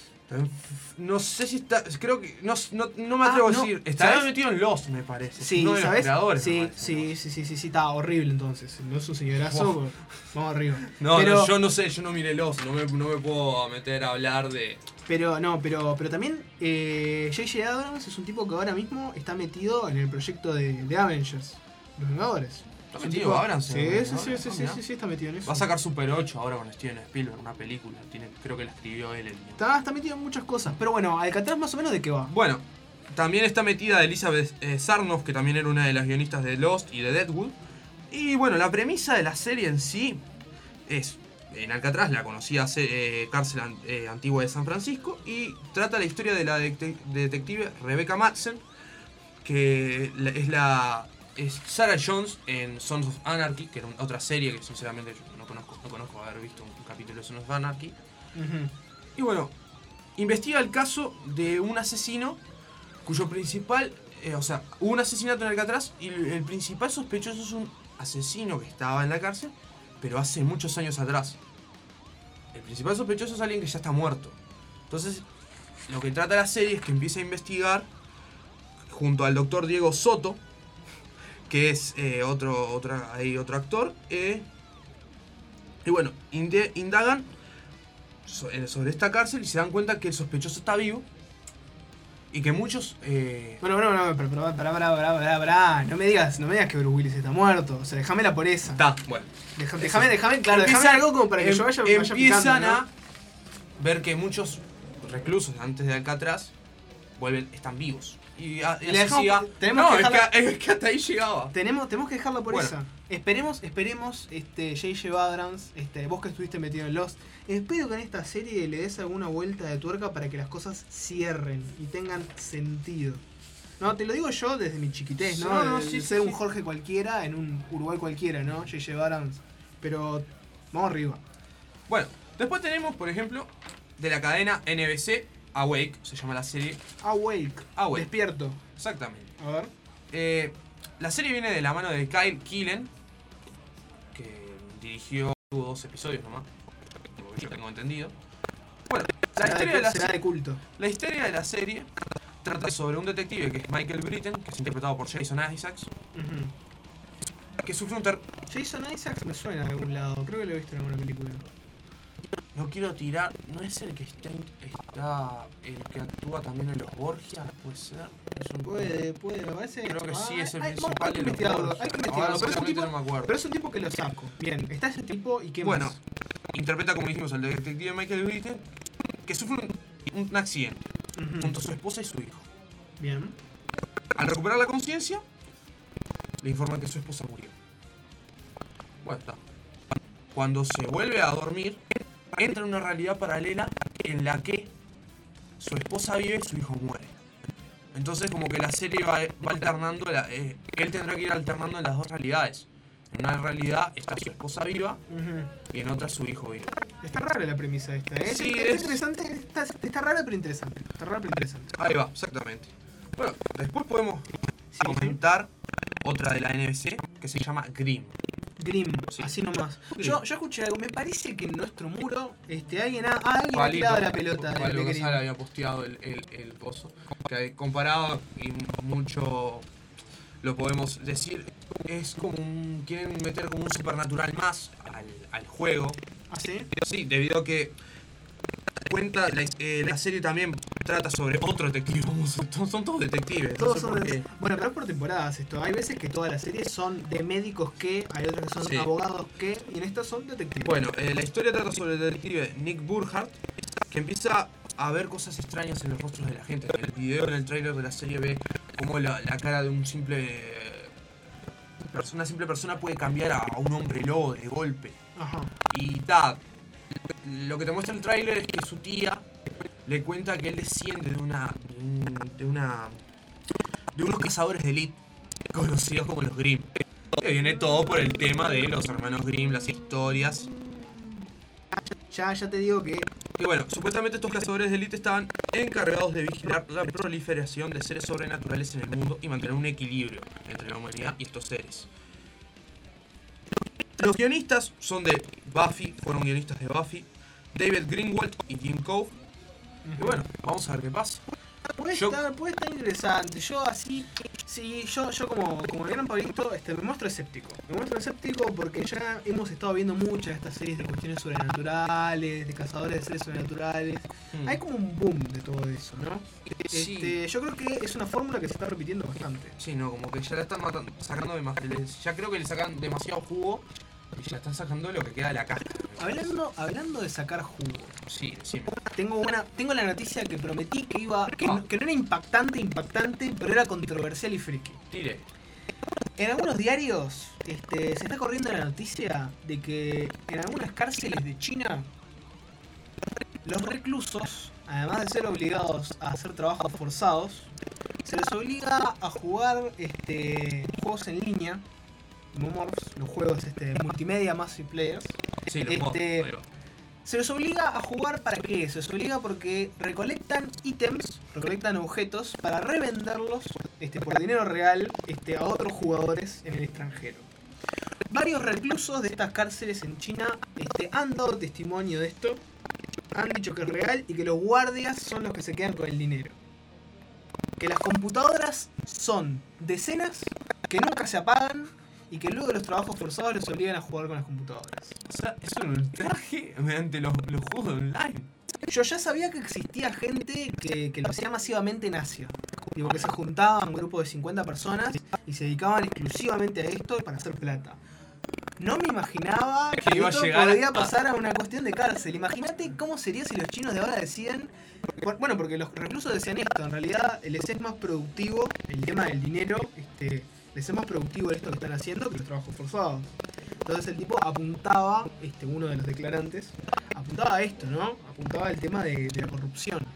Speaker 2: No sé si está. Creo que. No, no, no me atrevo
Speaker 3: Ah,
Speaker 2: a
Speaker 3: no,
Speaker 2: decir. Estaba
Speaker 3: ¿sabes?
Speaker 2: metido en Lost, me parece.
Speaker 3: Sí,
Speaker 2: Uno de los
Speaker 3: ¿sabes?
Speaker 2: creadores, me
Speaker 3: Sí,
Speaker 2: parece.
Speaker 3: sí, sí, sí, sí, sí, está horrible entonces. No es un señorazo.
Speaker 2: Wow.
Speaker 3: Vamos arriba.
Speaker 2: No,
Speaker 3: pero,
Speaker 2: no, yo no sé, yo no miré Lost. No me, no me puedo meter a hablar de.
Speaker 3: Pero no, pero, pero también eh, J J Abrams es un tipo que ahora mismo está metido en el proyecto de, de Avengers, los Vengadores.
Speaker 2: Está metido Abrams.
Speaker 3: Sí,
Speaker 2: en-
Speaker 3: sí,
Speaker 2: ¿no?
Speaker 3: sí, sí, sí,
Speaker 2: Mirá.
Speaker 3: sí, sí, está metido en eso.
Speaker 2: Va a sacar Super ocho ahora con Steven Spielberg, una película. Tiene, creo que la escribió él. El...
Speaker 3: Está, está metido en muchas cosas. Pero bueno, Alcatraz más o menos de qué va.
Speaker 2: Bueno, también está metida Elizabeth eh, Sarnoff, que también era una de las guionistas de Lost y de Deadwood. Y bueno, la premisa de la serie en sí es, en Alcatraz, la conocida eh, cárcel an- eh, antigua de San Francisco, y trata la historia de la detec- detective Rebecca Madsen, que la- es la es Sarah Jones en Sons of Anarchy, que era un- otra serie que sinceramente yo no conozco, no conozco haber visto un, un capítulo de Sons of Anarchy.
Speaker 3: Ujú.
Speaker 2: Y bueno, investiga el caso de un asesino cuyo principal, eh, o sea, hubo un asesinato en Alcatraz y el, el principal sospechoso es un asesino que estaba en la cárcel, pero hace muchos años atrás. El principal sospechoso es alguien que ya está muerto. Entonces, lo que trata la serie es que empieza a investigar junto al doctor Diego Soto, que es eh, otro, otro, ahí otro actor, eh, y bueno, inde- indagan so- eh, sobre esta cárcel y se dan cuenta que el sospechoso está vivo y que muchos... eh,
Speaker 3: Bueno, bueno, bueno, pero, pero, pará, pará, pará, pará, pará. No me digas, no me digas que Bruce Willis está muerto. O sea, déjamela por esa.
Speaker 2: está, bueno.
Speaker 3: Deja- Déjame, déjame, claro, déjame
Speaker 2: Empiezan-
Speaker 3: algo como para que
Speaker 2: em-
Speaker 3: yo vaya, vaya
Speaker 2: Empiezan
Speaker 3: picando, ¿no?
Speaker 2: a ver que muchos reclusos antes de Alcatraz vuelven, están vivos. Y, a- y
Speaker 3: Y le
Speaker 2: así
Speaker 3: dejamos-
Speaker 2: siga-
Speaker 3: tenemos
Speaker 2: no,
Speaker 3: que
Speaker 2: es,
Speaker 3: dejarla-
Speaker 2: que, es que hasta ahí llegaba.
Speaker 3: Tenemos, tenemos que dejarla por
Speaker 2: Bueno.
Speaker 3: esa. Esperemos, esperemos, este, J J Abrams, este, vos que estuviste metido en Lost, espero que en esta serie le des alguna vuelta de tuerca para que las cosas cierren y tengan sentido. No, te lo digo yo desde mi chiquitez, ¿no?
Speaker 2: No, no,
Speaker 3: De-
Speaker 2: sí,
Speaker 3: de
Speaker 2: sí,
Speaker 3: ser un
Speaker 2: sí.
Speaker 3: Jorge cualquiera en un Uruguay cualquiera, ¿no? J J Abrams. Pero vamos arriba.
Speaker 2: Bueno, después tenemos, por ejemplo, de la cadena N B C, Awake, se llama la serie.
Speaker 3: Awake.
Speaker 2: Awake.
Speaker 3: Despierto.
Speaker 2: Exactamente.
Speaker 3: A ver.
Speaker 2: Eh, la serie viene de la mano de Kyle Killen, que dirigió tuvo dos episodios nomás, por lo que yo tengo entendido. Bueno, la
Speaker 3: Será
Speaker 2: historia
Speaker 3: de,
Speaker 2: de la
Speaker 3: será
Speaker 2: serie...
Speaker 3: de culto.
Speaker 2: La historia de la serie trata sobre un detective que es Michael Britton, que es interpretado por Jason Isaacs,
Speaker 3: Ujú.
Speaker 2: que sufre un ter...
Speaker 3: Jason Isaacs me suena de algún lado. Creo que lo he visto en alguna película.
Speaker 2: No quiero tirar... ¿No es el que está, está el que actúa también en los Borgia? ¿Puede ser? Es un...
Speaker 3: Puede, puede, me parece.
Speaker 2: Creo que sí, es el
Speaker 3: Hay- hay-
Speaker 2: principal
Speaker 3: hay que
Speaker 2: de los
Speaker 3: investigarlo,
Speaker 2: Borgia.
Speaker 3: hay que
Speaker 2: Ahora
Speaker 3: investigarlo. Pero es, un
Speaker 2: exactamente
Speaker 3: tipo,
Speaker 2: no me acuerdo.
Speaker 3: pero es un tipo que lo saco. Bien, está ese tipo y qué
Speaker 2: Bueno,
Speaker 3: más.
Speaker 2: interpreta, como dijimos, al detective Michael Britton, que sufre un, un accidente
Speaker 3: Ujú.
Speaker 2: junto a su esposa y su hijo.
Speaker 3: Bien.
Speaker 2: Al recuperar la conciencia, le informan que su esposa murió. Bueno, está. Cuando se vuelve a dormir, entra en una realidad paralela en la que su esposa vive y su hijo muere. Entonces como que la serie va, va alternando, la- eh, él tendrá que ir alternando en las dos realidades. En una realidad está su esposa viva
Speaker 3: Ujú.
Speaker 2: y en otra su hijo vivo.
Speaker 3: Está rara la premisa esta, ¿eh?
Speaker 2: Sí,
Speaker 3: es,
Speaker 2: es-
Speaker 3: interesante, está, está rara pero interesante. Está rara pero interesante.
Speaker 2: Ahí va, exactamente. Bueno, después podemos
Speaker 3: Sí,
Speaker 2: comentar otra de la N B C que se llama Grimm.
Speaker 3: Grimm,
Speaker 2: Sí.
Speaker 3: así nomás.
Speaker 2: Grimm.
Speaker 3: Yo, yo escuché algo, me parece que en nuestro muro este, alguien ha, alguien ha
Speaker 2: Palito,
Speaker 3: tirado la pelota de,
Speaker 2: Pablo
Speaker 3: de Grimm.
Speaker 2: González había posteado el, el, el coso. Que comparado y mucho lo podemos decir, es como un. Quieren meter como un supernatural más al, al juego.
Speaker 3: ¿Ah, sí?
Speaker 2: Sí, debido a que cuenta la, eh, la serie también trata sobre otro detective. Vamos, son, son todos detectives. no
Speaker 3: Todos
Speaker 2: sé
Speaker 3: son
Speaker 2: por
Speaker 3: de-
Speaker 2: qué.
Speaker 3: Bueno, pero es por temporadas esto. Hay veces que todas las series son de médicos que, hay otras que son
Speaker 2: Sí.
Speaker 3: abogados que, y en estas son detectives.
Speaker 2: Bueno, eh, la historia trata sobre el detective Nick Burkhardt, que empieza a ver cosas extrañas en los rostros de la gente. En el video, en el trailer de la serie, ve cómo la, la cara de un simple. eh, Una simple persona puede cambiar a, a un hombre lobo de golpe.
Speaker 3: Ajá.
Speaker 2: Y ta, lo que te muestra el tráiler es que su tía le cuenta que él desciende de una. de, un- de una. de unos cazadores de elite conocidos como los Grimm. Que viene todo por el tema de los hermanos Grimm, las historias.
Speaker 3: Ya, ya te digo que
Speaker 2: Y bueno, supuestamente estos cazadores de élite estaban encargados de vigilar la proliferación de seres sobrenaturales en el mundo y mantener un equilibrio entre la humanidad y estos seres. Los guionistas son de Buffy, fueron guionistas de Buffy, David Greenwald y Jim Cove. Y bueno, vamos a ver qué pasa.
Speaker 3: Puede
Speaker 2: Yo-
Speaker 3: estar, puede estar interesante. Yo así, sí, yo, yo como, como el gran Pablito, este, me muestro escéptico. Me muestro escéptico porque ya hemos estado viendo muchas de estas series de cuestiones sobrenaturales, de cazadores de seres sobrenaturales.
Speaker 2: Mm.
Speaker 3: Hay como un boom de todo eso, ¿no?
Speaker 2: Sí.
Speaker 3: Este, yo creo que es una fórmula que se está repitiendo bastante.
Speaker 2: Sí, no, como que ya la están matando, sacando demasiado. Ya creo que le sacan demasiado jugo y ya están sacando lo que queda de la caja.
Speaker 3: Hablando, hablando de sacar jugo,
Speaker 2: Sí, sí.
Speaker 3: tengo una, tengo la noticia que prometí que iba, que no, que no era impactante, impactante, pero era controversial y friki.
Speaker 2: Tire.
Speaker 3: En algunos diarios este, se está corriendo la noticia de que en algunas cárceles de China los reclusos, además de ser obligados a hacer trabajos forzados, se les obliga a jugar este, juegos en línea, MMORPs, los juegos este, multimedia massive players.
Speaker 2: Sí, los mods,
Speaker 3: Este,
Speaker 2: ahí va.
Speaker 3: Se les obliga a jugar para qué? Se les obliga porque recolectan ítems, recolectan objetos para revenderlos este, por dinero real este, a otros jugadores en el extranjero. Varios reclusos de estas cárceles en China este, han dado testimonio de esto, han dicho que es real y que los guardias son los que se quedan con el dinero. Que las computadoras son decenas que nunca se apagan y que luego de los trabajos forzados les obligan a jugar con las computadoras.
Speaker 2: O sea, es un ultraje mediante los, los juegos de online.
Speaker 3: Yo ya sabía que existía gente que, que lo hacía masivamente en Asia. Digo, que se juntaban un grupo de cincuenta personas y se dedicaban exclusivamente a esto para hacer plata. No me imaginaba que,
Speaker 2: Que iba a
Speaker 3: esto
Speaker 2: llegar
Speaker 3: podía
Speaker 2: a-
Speaker 3: pasar a una cuestión de cárcel. Imagínate cómo sería si los chinos de ahora decían... Bueno, porque los reclusos decían esto. En realidad les es más productivo el tema del dinero. Este, les es más productivo esto que están haciendo que los trabajos forzados. Entonces el tipo apuntaba, este, uno de los declarantes, apuntaba a esto, ¿no? Apuntaba al tema de, de la corrupción.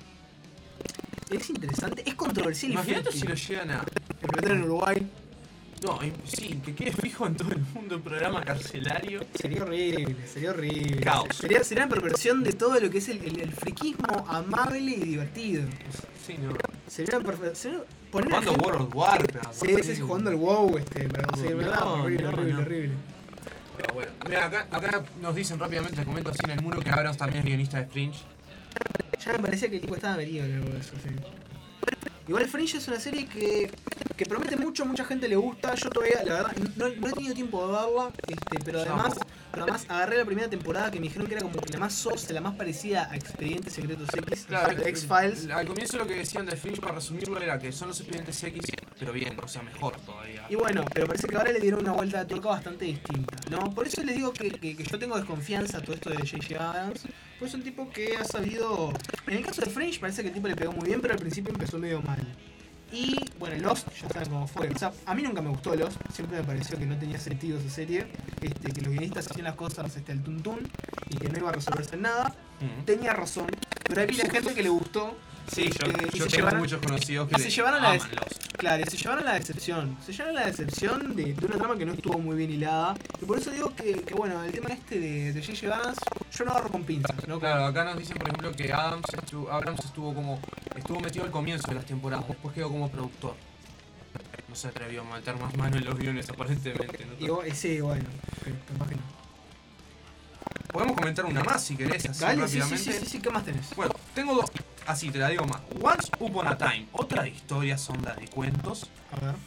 Speaker 3: Es interesante, es controversial y
Speaker 2: Imagínate
Speaker 3: friki.
Speaker 2: si lo llegan a.
Speaker 3: Implementar en Uruguay
Speaker 2: No, im- sí, que quede fijo en todo el mundo el programa carcelario.
Speaker 3: sería horrible, sería horrible.
Speaker 2: Caos.
Speaker 3: Sería, sería una perversión de todo lo que es el, el, el friquismo amable y divertido.
Speaker 2: Sí, no.
Speaker 3: Sería una perver- sería poner a
Speaker 2: Jugando
Speaker 3: gente-
Speaker 2: World of Warcraft.
Speaker 3: Sí, sí, sí, jugando al WoW, este, para conseguir
Speaker 2: No,
Speaker 3: verdad. Horrible,
Speaker 2: no,
Speaker 3: horrible,
Speaker 2: no.
Speaker 3: horrible.
Speaker 2: Pero bueno, mira, acá, acá nos dicen rápidamente, les comento así en el muro que Abrams también es guionista de Fringe.
Speaker 3: Ya me parecía que el tipo estaba venido en algo de eso, sí. Igual Fringe es una serie que, que promete mucho, mucha gente le gusta. Yo todavía, la verdad, no, no he tenido tiempo de verla, este, pero
Speaker 2: Yo
Speaker 3: además,
Speaker 2: tampoco.
Speaker 3: pero además agarré la primera temporada que me dijeron que era como que la más sosa, la más parecida a Expedientes Secretos X,
Speaker 2: Claro,
Speaker 3: de X-Files.
Speaker 2: Al comienzo lo que decían de Fringe, para resumirlo, era que son los expedientes X, pero bien, o sea, mejor todavía.
Speaker 3: Y bueno, pero parece que ahora le dieron una vuelta de tuerca bastante distinta, ¿no? Por eso les digo que, que, que yo tengo desconfianza a todo esto de J J Abrams. Pues es un tipo que ha sabido... En el caso de Fringe parece que el tipo le pegó muy bien, pero al principio empezó medio mal. Y bueno, Lost, ya saben cómo fue. O sea, a mí nunca me gustó Lost, siempre me pareció que no tenía sentido esa serie. Este, que los guionistas hacían las cosas este, al tuntún y que no iba a resolverse en nada.
Speaker 2: Mm.
Speaker 3: Tenía razón, pero hay pila gente que le gustó.
Speaker 2: Sí, yo,
Speaker 3: este, y
Speaker 2: yo
Speaker 3: se
Speaker 2: tengo
Speaker 3: llevaron-
Speaker 2: muchos conocidos que
Speaker 3: y se
Speaker 2: le
Speaker 3: llevaron la
Speaker 2: aman
Speaker 3: des-
Speaker 2: Lost.
Speaker 3: Claro, y se llevaron la decepción. Se llevaron la decepción de, de una trama que no estuvo muy bien hilada. Y por eso digo que, que bueno, el tema este de, de J J Abrams, yo lo agarro con pinzas, ¿no?
Speaker 2: Claro, acá nos dicen, por ejemplo, que Adams estuvo, Abrams estuvo como estuvo metido al comienzo de las temporadas, después quedó como productor. No se atrevió a meter más mano en los guiones, aparentemente. ¿no?
Speaker 3: Y, bueno, sí, bueno, sí, capaz que no.
Speaker 2: Podemos comentar una más si querés, así
Speaker 3: Dale, sí, sí,
Speaker 2: rápidamente.
Speaker 3: sí, sí, sí, ¿qué más tenés?
Speaker 2: Bueno, tengo dos. Así te la digo más. Once Upon a Time, otra de historias, onda de cuentos.
Speaker 3: A ver.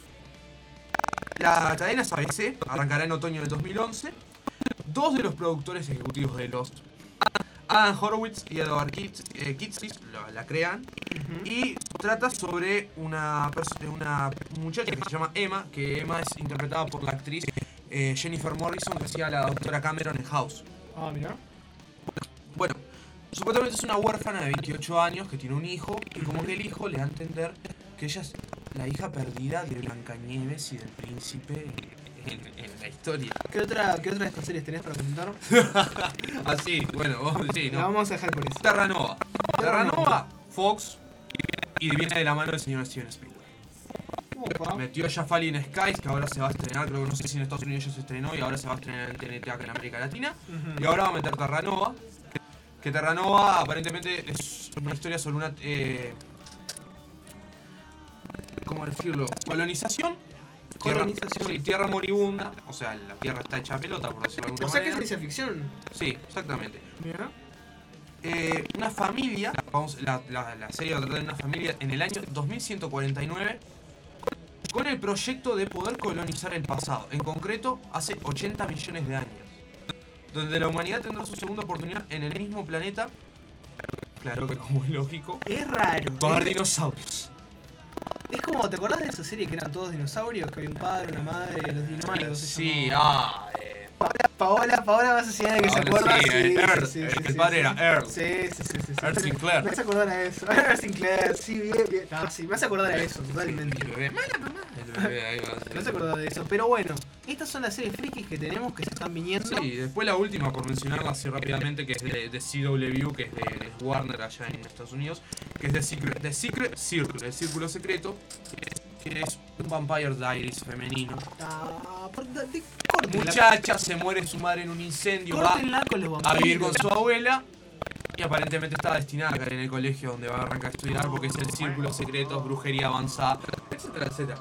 Speaker 2: La cadena es A B C, arrancará en otoño del dos mil once. Dos de los productores ejecutivos de Lost, Adam Horowitz y Edward Kitz- eh, Kitsis, la, la crean. Y trata sobre una, pers- una muchacha que se llama Emma, que Emma es interpretada por la actriz eh, Jennifer Morrison, que hacía la doctora Cameron en House.
Speaker 3: Ah, mira.
Speaker 2: Bueno, supuestamente es una huérfana de veintiocho años que tiene un hijo, y como que el hijo le da a entender que ella es la hija perdida de Blancanieves y del príncipe en, en la historia.
Speaker 3: ¿Qué otra, ¿Qué otra de estas series tenés para comentar?
Speaker 2: Así, bueno, vos sí,
Speaker 3: La
Speaker 2: ¿no?
Speaker 3: vamos a dejar por eso.
Speaker 2: Terranova. Terranova, Fox, y viene de la mano del señor Steven Spielberg.
Speaker 3: Opa.
Speaker 2: Metió ya Fallen Skies, que ahora se va a estrenar, creo que no sé si en Estados Unidos ya se estrenó, y ahora se va a estrenar en T N T acá en América Latina.
Speaker 3: Ujú.
Speaker 2: Y ahora va a meter Terranova, que Terranova aparentemente es una historia sobre una... Eh, ¿Cómo decirlo? Colonización. Tierra-
Speaker 3: Colonización.
Speaker 2: sí, tierra moribunda, o sea, la tierra está hecha pelota, por decirlo de alguna
Speaker 3: O sea que es
Speaker 2: manera.
Speaker 3: ciencia ficción.
Speaker 2: Sí, exactamente.
Speaker 3: Mira.
Speaker 2: eh, una familia, vamos, la, la, la serie va a tratar de una familia en el año dos mil ciento cuarenta y nueve con el proyecto de poder colonizar el pasado, en concreto hace ochenta millones de años, donde la humanidad tendrá su segunda oportunidad en el mismo planeta, claro que como es lógico,
Speaker 3: Es raro.
Speaker 2: va a haber
Speaker 3: Es,
Speaker 2: dinosaurios.
Speaker 3: es como, ¿te acordás de esa serie que eran todos dinosaurios? Que había un padre, una madre, los dinosaurios. se
Speaker 2: Sí,
Speaker 3: llamaba-
Speaker 2: ah, eh,
Speaker 3: Paola, Paola vas a decir de que se
Speaker 2: Paola,
Speaker 3: acuerda.
Speaker 2: sí,
Speaker 3: Sí,
Speaker 2: Earl,
Speaker 3: sí, sí,
Speaker 2: el
Speaker 3: sí,
Speaker 2: padre
Speaker 3: sí.
Speaker 2: era Earl.
Speaker 3: Sí, sí, sí, sí.
Speaker 2: Earl
Speaker 3: sí.
Speaker 2: Sinclair.
Speaker 3: Me hace acordar a eso. Earl Sinclair, sí, bien, bien. No, sí, me hace acordar a eso, totalmente.
Speaker 2: el bebé, mala mamá. El bebé, ahí va a ser.
Speaker 3: Me hace acordar de eso. Pero bueno, estas son las series frikis que tenemos que se están viniendo.
Speaker 2: Sí, después la última, por mencionarla así rápidamente, que es de, de C W, que es de, de Warner allá en Estados Unidos, que es de Secret, The Secret Circle, el círculo secreto, que es un Vampire Diaries femenino.
Speaker 3: Ah, por- de- de- córtenla.
Speaker 2: Muchacha se muere su madre en un incendio, va
Speaker 3: Córtenla con los
Speaker 2: a
Speaker 3: vampiros.
Speaker 2: vivir con su abuela y aparentemente está destinada a caer en el colegio donde va a arrancar a estudiar porque es el círculo secreto, brujería avanzada, etcétera, etcétera.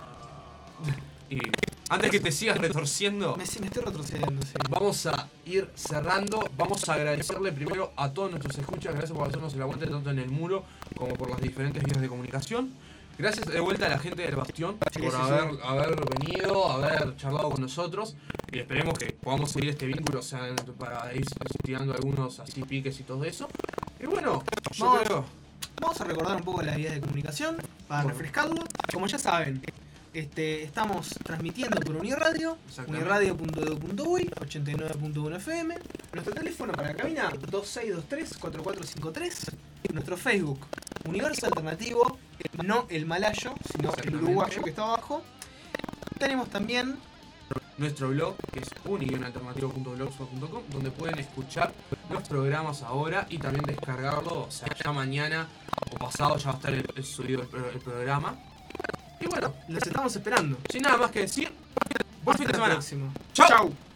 Speaker 2: Y antes que te sigas retorciendo,
Speaker 3: Me, me estoy retrocediendo, sí.
Speaker 2: vamos a ir cerrando. Vamos a agradecerle primero a todos nuestros escuchas. Gracias por hacernos el aguante tanto en el muro como por las diferentes vías de comunicación. Gracias de vuelta a la gente del Bastión
Speaker 3: Sí,
Speaker 2: por
Speaker 3: sí,
Speaker 2: haber,
Speaker 3: sí.
Speaker 2: haber venido, haber charlado con nosotros. Y esperemos que podamos seguir este vínculo, o sea, para ir tirando algunos así piques y todo eso. Y bueno, yo
Speaker 3: Vamos.
Speaker 2: creo.
Speaker 3: Vamos a recordar un poco las vías de comunicación para
Speaker 2: Bueno.
Speaker 3: refrescarlo. Como ya saben, este, estamos transmitiendo por Uniradio,
Speaker 2: Exactamente.
Speaker 3: uniradio punto edu punto uy, ochenta y nueve punto uno F M. Nuestro teléfono para la cabina dos seis dos tres, cuatro cuatro cinco tres. Nuestro Facebook, Universo Alternativo, no el malayo, sino el
Speaker 2: Exactamente.
Speaker 3: uruguayo que está abajo. Tenemos también
Speaker 2: Nuestro blog, que es uni guion alternativo punto blogspot punto com, donde pueden escuchar los programas ahora y también descargarlo, o sea, ya mañana o pasado ya va a estar el, el subido el, pro- el programa. Y bueno,
Speaker 3: los estamos esperando.
Speaker 2: sin nada más que decir, buen fin de
Speaker 3: Hasta la
Speaker 2: semana.
Speaker 3: próxima.
Speaker 2: Chau.
Speaker 3: Chau.